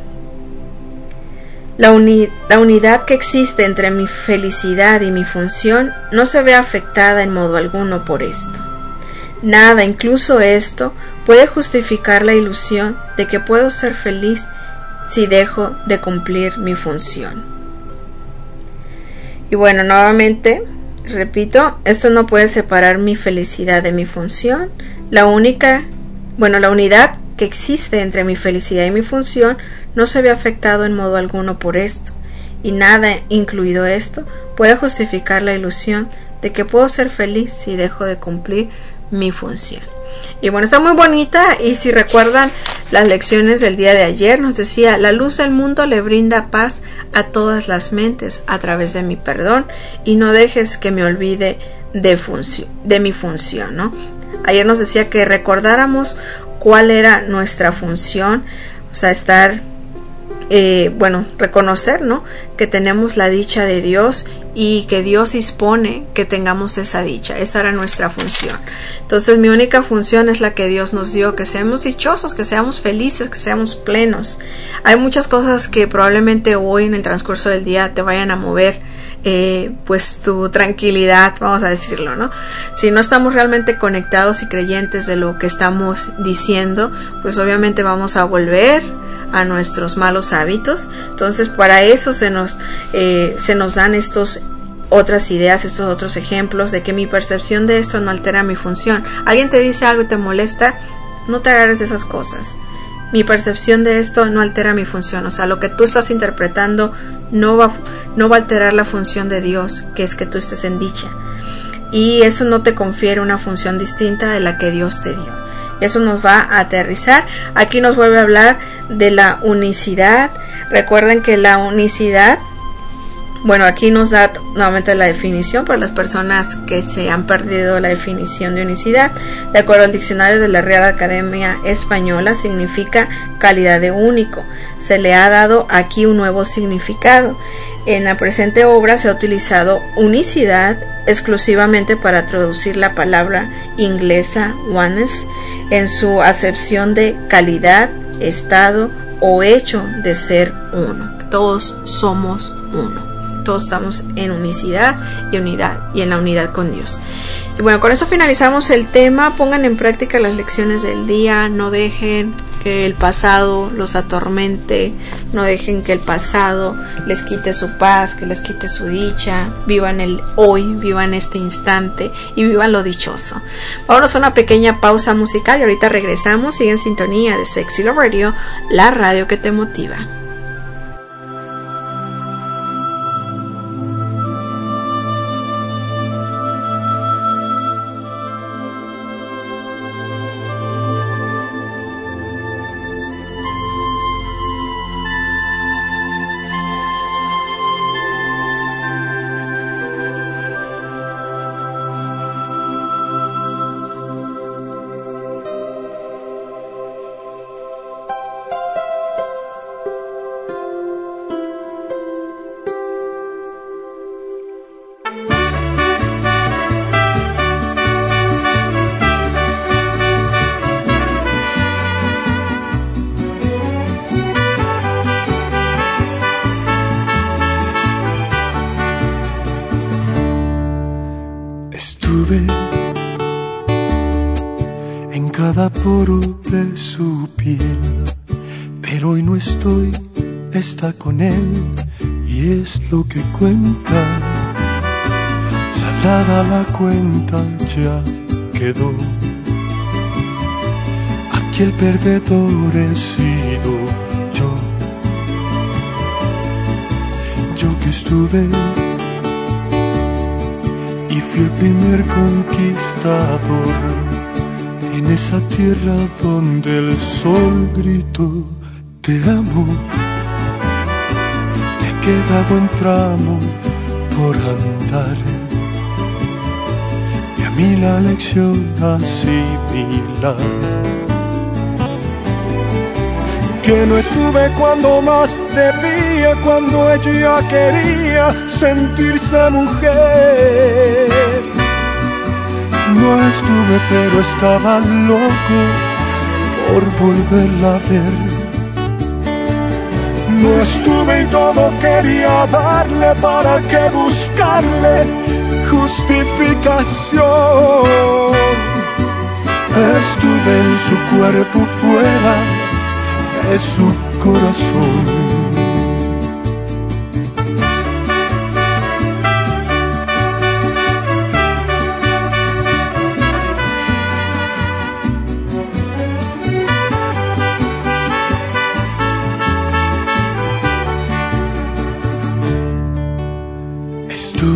La unidad que existe entre mi felicidad y mi función no se ve afectada en modo alguno por esto. Nada, incluso esto, puede justificar la ilusión de que puedo ser feliz si dejo de cumplir mi función. Y bueno, nuevamente repito, esto no puede separar mi felicidad de mi función. La unidad que existe entre mi felicidad y mi función no se ve afectado en modo alguno por esto, y nada, incluido esto, puede justificar la ilusión de que puedo ser feliz si dejo de cumplir mi función. Y bueno, está muy bonita, y si recuerdan las lecciones del día de ayer, nos decía: la luz del mundo le brinda paz a todas las mentes a través de mi perdón, y no dejes que me olvide de mi función, ¿no? Ayer nos decía que recordáramos cuál era nuestra función, o sea, reconocer, ¿no?, que tenemos la dicha de Dios y que Dios dispone que tengamos esa dicha. Esa era nuestra función. Entonces, mi única función es la que Dios nos dio: que seamos dichosos, que seamos felices, que seamos plenos. Hay muchas cosas que probablemente hoy en el transcurso del día te vayan a mover pues tu tranquilidad, vamos a decirlo, ¿no? Si no estamos realmente conectados y creyentes de lo que estamos diciendo, pues obviamente vamos a volver a nuestros malos hábitos. Entonces, para eso se nos dan estos otras ideas, estos otros ejemplos de que mi percepción de esto no altera mi función. Alguien te dice algo y te molesta, no te agarres de esas cosas. Mi percepción de esto no altera mi función, o sea, lo que tú estás interpretando no va a alterar la función de Dios, que es que tú estés en dicha, y eso no te confiere una función distinta de la que Dios te dio. Eso nos va a aterrizar. Aquí nos vuelve a hablar de la unicidad. Recuerden que la unicidad, bueno, aquí nos da nuevamente la definición para las personas que se han perdido la definición de unicidad. De acuerdo al diccionario de la Real Academia Española, significa calidad de único. Se le ha dado aquí un nuevo significado. En la presente obra se ha utilizado unicidad exclusivamente para traducir la palabra inglesa oneness en su acepción de calidad, estado o hecho de ser uno. Todos somos uno. Todos estamos en unicidad y unidad, y en la unidad con Dios. Y bueno, con eso finalizamos el tema. Pongan en práctica las lecciones del día. No dejen que el pasado los atormente. No dejen que el pasado les quite su paz, que les quite su dicha. Vivan el hoy, vivan este instante y vivan lo dichoso. Vámonos a una pequeña pausa musical y ahorita regresamos. Sigue en sintonía de Sexy Love Radio, la radio que te motiva. En cada poro de su piel, pero hoy no estoy, está con él y es lo que cuenta. Saldada la cuenta ya quedó, aquí el perdedor he sido yo. Yo que estuve y fui el primer conquistador en esa tierra donde el sol gritó te amo. Me queda buen tramo por andar y a mí la lección asimilar. Que no estuve cuando más debía, cuando ella quería sentirse mujer. No estuve, pero estaba loco por volverla a ver. No estuve y todo quería darle, para que buscarle justificación. Estuve en su cuerpo, fuera de su corazón.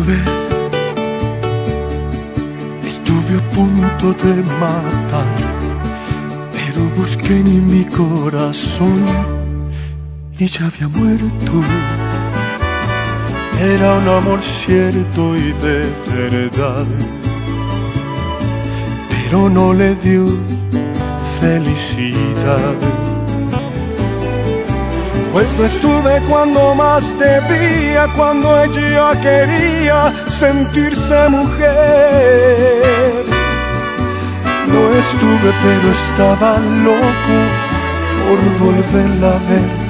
Estuve a punto de matar, pero busqué en mi corazón y ya había muerto. Era un amor cierto y de verdad, pero no le dio felicidad. Pues no estuve cuando más debía, cuando ella quería sentirse mujer. No estuve, pero estaba loco por volverla a ver.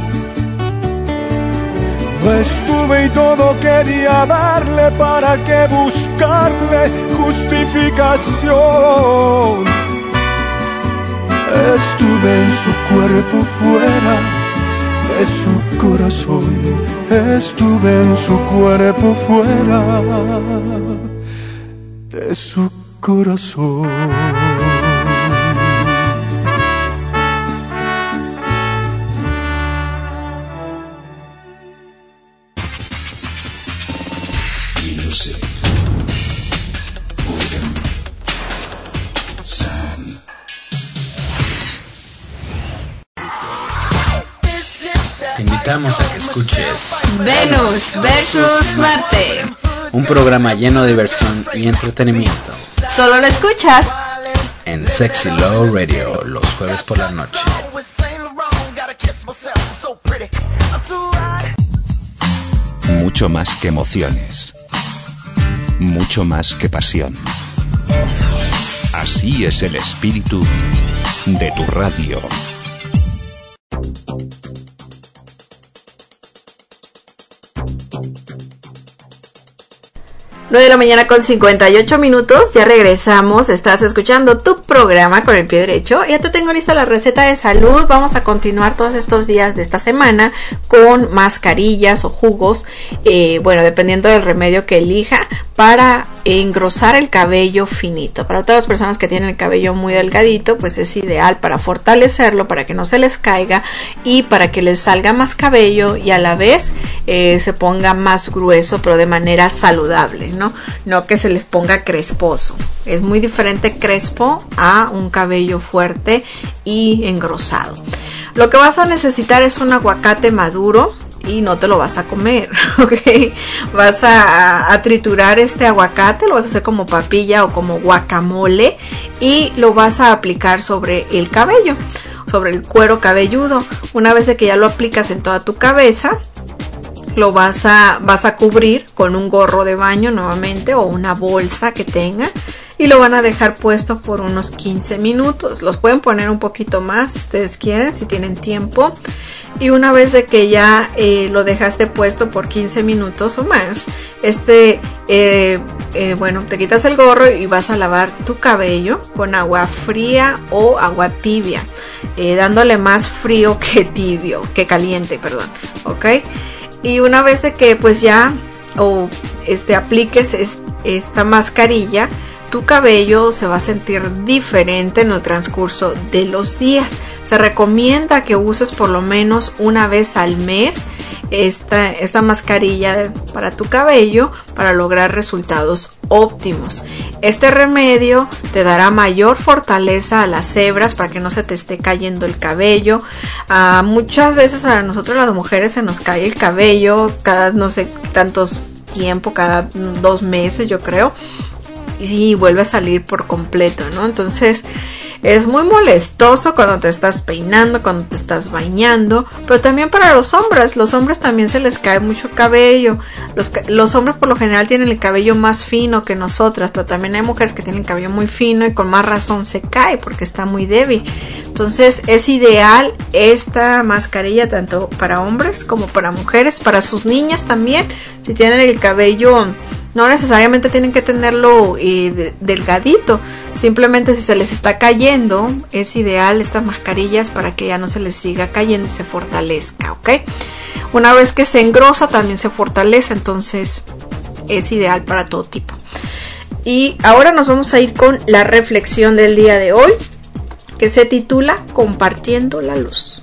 No estuve y todo quería darle, para que buscarle justificación. Estuve en su cuerpo fuera de su corazón, estuve en su cuerpo fuera de su corazón. Te invitamos a que escuches Venus versus Marte, un programa lleno de diversión y entretenimiento. Solo lo escuchas en Sexy Love Radio los jueves por la noche. Mucho más que emociones, mucho más que pasión. Así es el espíritu de tu radio. De la mañana con 58 minutos, ya regresamos. Estás escuchando tu programa Con el Pie Derecho. Ya te tengo lista la receta de salud. Vamos a continuar todos estos días de esta semana con mascarillas o jugos, bueno, dependiendo del remedio que elija, para engrosar el cabello finito. Para todas las personas que tienen el cabello muy delgadito, pues es ideal para fortalecerlo, para que no se les caiga y para que les salga más cabello y a la vez se ponga más grueso, pero de manera saludable, no que se les ponga cresposo. Es muy diferente crespo a un cabello fuerte y engrosado. Lo que vas a necesitar es un aguacate maduro y no te lo vas a comer, ¿ok? Vas a triturar este aguacate, lo vas a hacer como papilla o como guacamole y lo vas a aplicar sobre el cabello, sobre el cuero cabelludo. Una vez que ya lo aplicas en toda tu cabeza, lo vas a cubrir con un gorro de baño nuevamente o una bolsa que tenga y lo van a dejar puesto por unos 15 minutos. Los pueden poner un poquito más si ustedes quieren, si tienen tiempo. Y una vez de que ya lo dejaste puesto por 15 minutos o más, bueno, te quitas el gorro y vas a lavar tu cabello con agua fría o agua tibia, dándole más frío que tibio, que caliente, perdón, ¿ok? Y una vez de que pues ya apliques esta mascarilla, tu cabello se va a sentir diferente en el transcurso de los días. Se recomienda que uses por lo menos una vez al mes esta mascarilla para tu cabello para lograr resultados óptimos. Este remedio te dará mayor fortaleza a las hebras para que no se te esté cayendo el cabello. Muchas veces a nosotros las mujeres se nos cae el cabello cada no sé tantos tiempo, cada 2 meses yo creo, y vuelve a salir por completo, ¿no? Entonces es muy molestoso cuando te estás peinando, cuando te estás bañando, pero también para los hombres también se les cae mucho cabello. Los hombres por lo general tienen el cabello más fino que nosotras, pero también hay mujeres que tienen el cabello muy fino y con más razón se cae porque está muy débil. Entonces es ideal esta mascarilla tanto para hombres como para mujeres, para sus niñas también, si tienen el cabello. No necesariamente tienen que tenerlo delgadito, simplemente si se les está cayendo, es ideal estas mascarillas para que ya no se les siga cayendo y se fortalezca, ¿ok? Una vez que se engrosa también se fortalece, entonces es ideal para todo tipo. Y ahora nos vamos a ir con la reflexión del día de hoy, que se titula Compartiendo la Luz.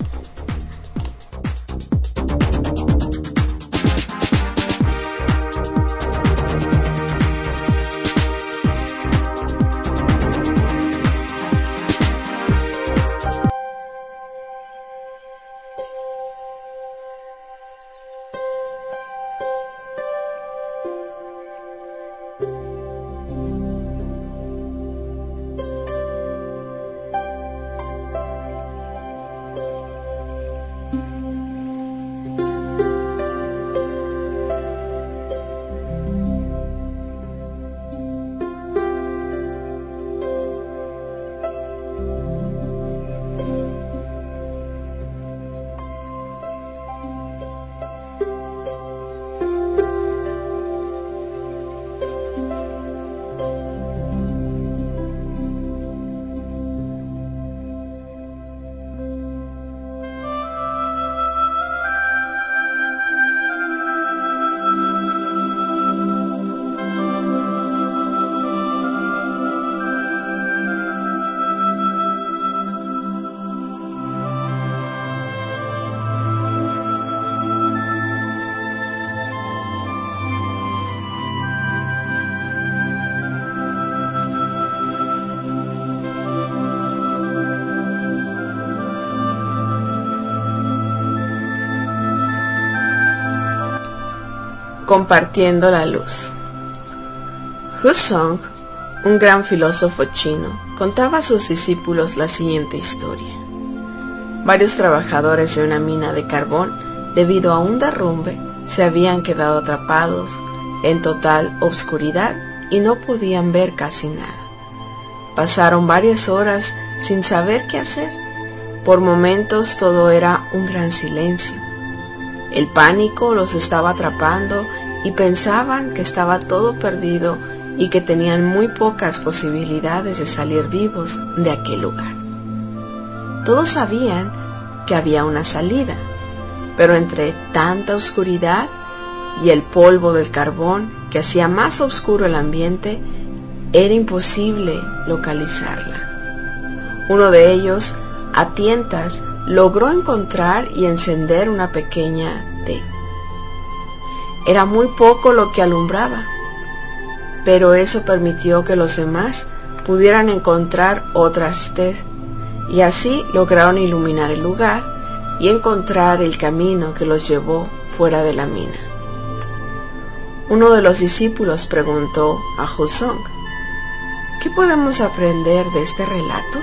Compartiendo la luz. Husong, un gran filósofo chino, contaba a sus discípulos la siguiente historia. Varios trabajadores de una mina de carbón, debido a un derrumbe, se habían quedado atrapados en total obscuridad y no podían ver casi nada. Pasaron varias horas sin saber qué hacer. Por momentos todo era un gran silencio. El pánico los estaba atrapando y pensaban que estaba todo perdido y que tenían muy pocas posibilidades de salir vivos de aquel lugar. Todos sabían que había una salida, pero entre tanta oscuridad y el polvo del carbón que hacía más oscuro el ambiente, era imposible localizarla. Uno de ellos, a tientas, logró encontrar y encender una pequeña T. Era muy poco lo que alumbraba, pero eso permitió que los demás pudieran encontrar otras T, y así lograron iluminar el lugar y encontrar el camino que los llevó fuera de la mina. Uno de los discípulos preguntó a Husong: ¿qué podemos aprender de este relato?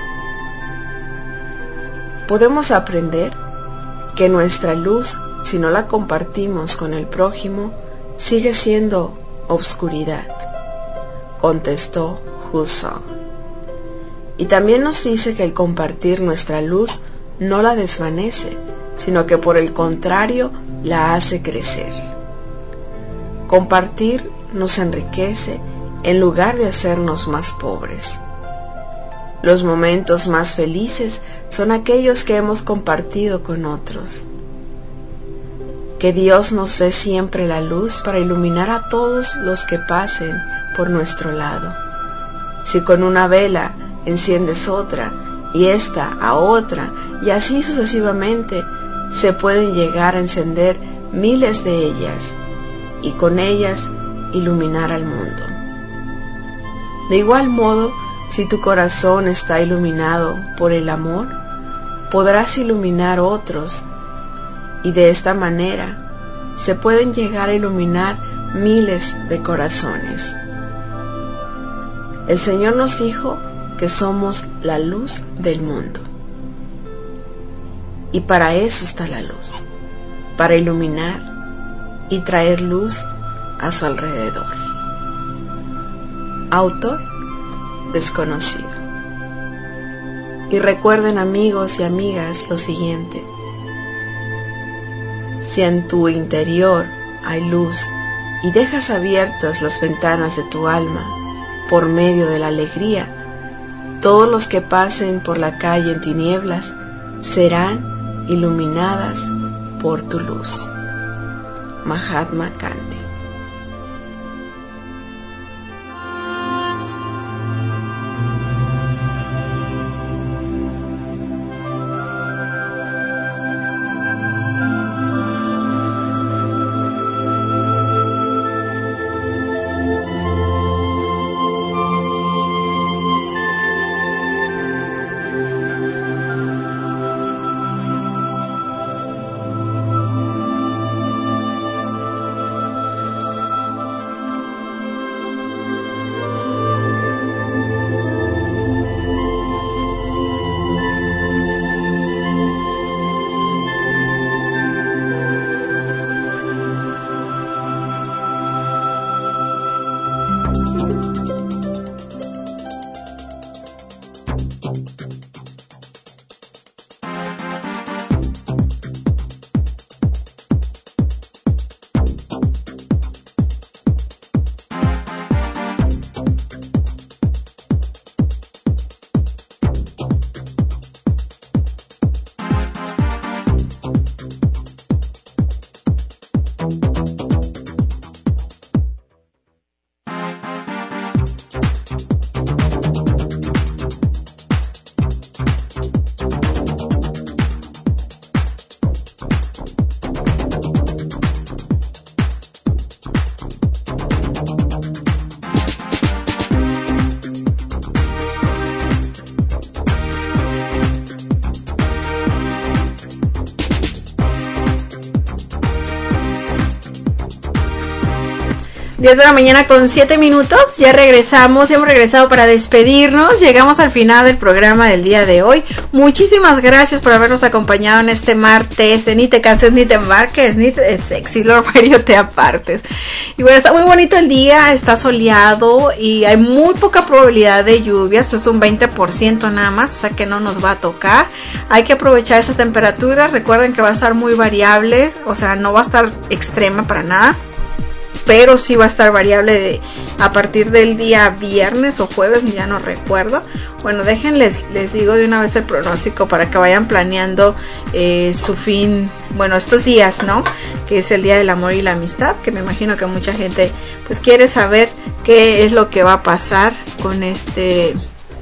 Podemos aprender que nuestra luz, si no la compartimos con el prójimo, sigue siendo obscuridad, contestó Husong. Y también nos dice que el compartir nuestra luz no la desvanece, sino que por el contrario la hace crecer. Compartir nos enriquece en lugar de hacernos más pobres. Los momentos más felices son aquellos que hemos compartido con otros. Que Dios nos dé siempre la luz para iluminar a todos los que pasen por nuestro lado. Si con una vela enciendes otra y esta a otra y así sucesivamente, se pueden llegar a encender miles de ellas y con ellas iluminar al mundo. De igual modo, si tu corazón está iluminado por el amor, podrás iluminar otros y de esta manera se pueden llegar a iluminar miles de corazones. El Señor nos dijo que somos la luz del mundo. Y para eso está la luz, para iluminar y traer luz a su alrededor. Autor desconocido. Y recuerden, amigos y amigas, lo siguiente: si en tu interior hay luz y dejas abiertas las ventanas de tu alma por medio de la alegría, todos los que pasen por la calle en tinieblas serán iluminadas por tu luz. Mahatma Gandhi. 10 de la mañana con 7 minutos. Ya regresamos, ya hemos regresado para despedirnos. Llegamos al final del programa del día de hoy. Muchísimas gracias por habernos acompañado en este martes. Ni te cases, ni te embarques, ni Sexy Love Radio te apartes. Y bueno, está muy bonito el día, está soleado y hay muy poca probabilidad de lluvias. Es un 20% nada más, o sea que no nos va a tocar. Hay que aprovechar esa temperatura. Recuerden que va a estar muy variable, o sea, no va a estar extrema para nada, pero sí va a estar variable a partir del día viernes o jueves, ya no recuerdo. Bueno, déjenles, les digo de una vez el pronóstico para que vayan planeando su fin, bueno, estos días, ¿no? Que es el Día del Amor y la Amistad, que me imagino que mucha gente pues quiere saber qué es lo que va a pasar con este,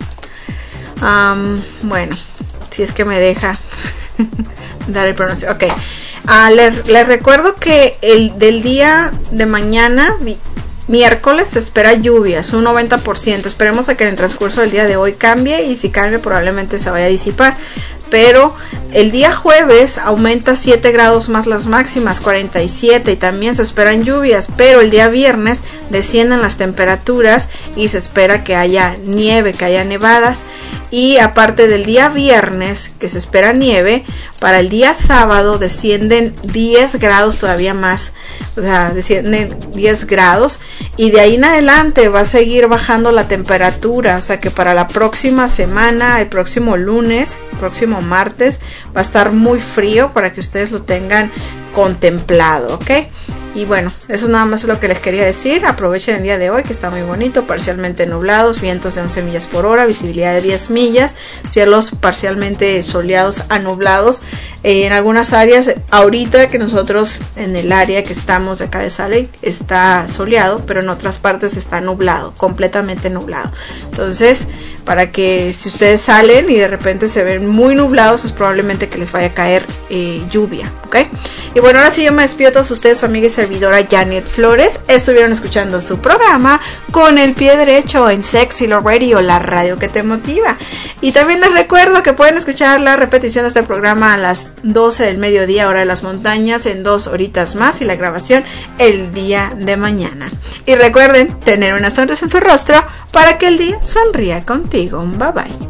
bueno, si es que me deja dar el pronóstico, ok. Les recuerdo que del día de mañana, miércoles, se espera lluvias, un 90%. Esperemos a que en el transcurso del día de hoy cambie, y si cambia probablemente se vaya a disipar. Pero el día jueves aumenta 7 grados más las máximas, 47, y también se esperan lluvias. Pero el día viernes descienden las temperaturas y se espera que haya nieve, que haya nevadas. Y aparte del día viernes, que se espera nieve, para el día sábado descienden 10 grados todavía más, o sea, descienden 10 grados, y de ahí en adelante va a seguir bajando la temperatura, o sea que para la próxima semana, el próximo lunes, próximo martes, va a estar muy frío para que ustedes lo tengan contemplado, ¿ok? Y bueno, eso nada más es lo que les quería decir. Aprovechen el día de hoy, que está muy bonito, parcialmente nublados, vientos de 11 millas por hora, visibilidad de 10 millas, cielos parcialmente soleados a nublados. En algunas áreas, ahorita que nosotros en el área que estamos de acá de Salt Lake está soleado, pero en otras partes está nublado, completamente nublado. Entonces, para que si ustedes salen y de repente se ven muy nublados, es probablemente que les vaya a caer lluvia, ¿ok? Y bueno, ahora sí yo me despido a todos ustedes, su amiga y servidora Janet Flores. Estuvieron escuchando su programa Con el Pie Derecho en Sexy Love Radio, la radio que te motiva. Y también les recuerdo que pueden escuchar la repetición de este programa a las 12 del mediodía, hora de las montañas, en 2 horitas más, y la grabación el día de mañana. Y recuerden tener una sonrisa en su rostro para que el día sonría contigo. Bye bye.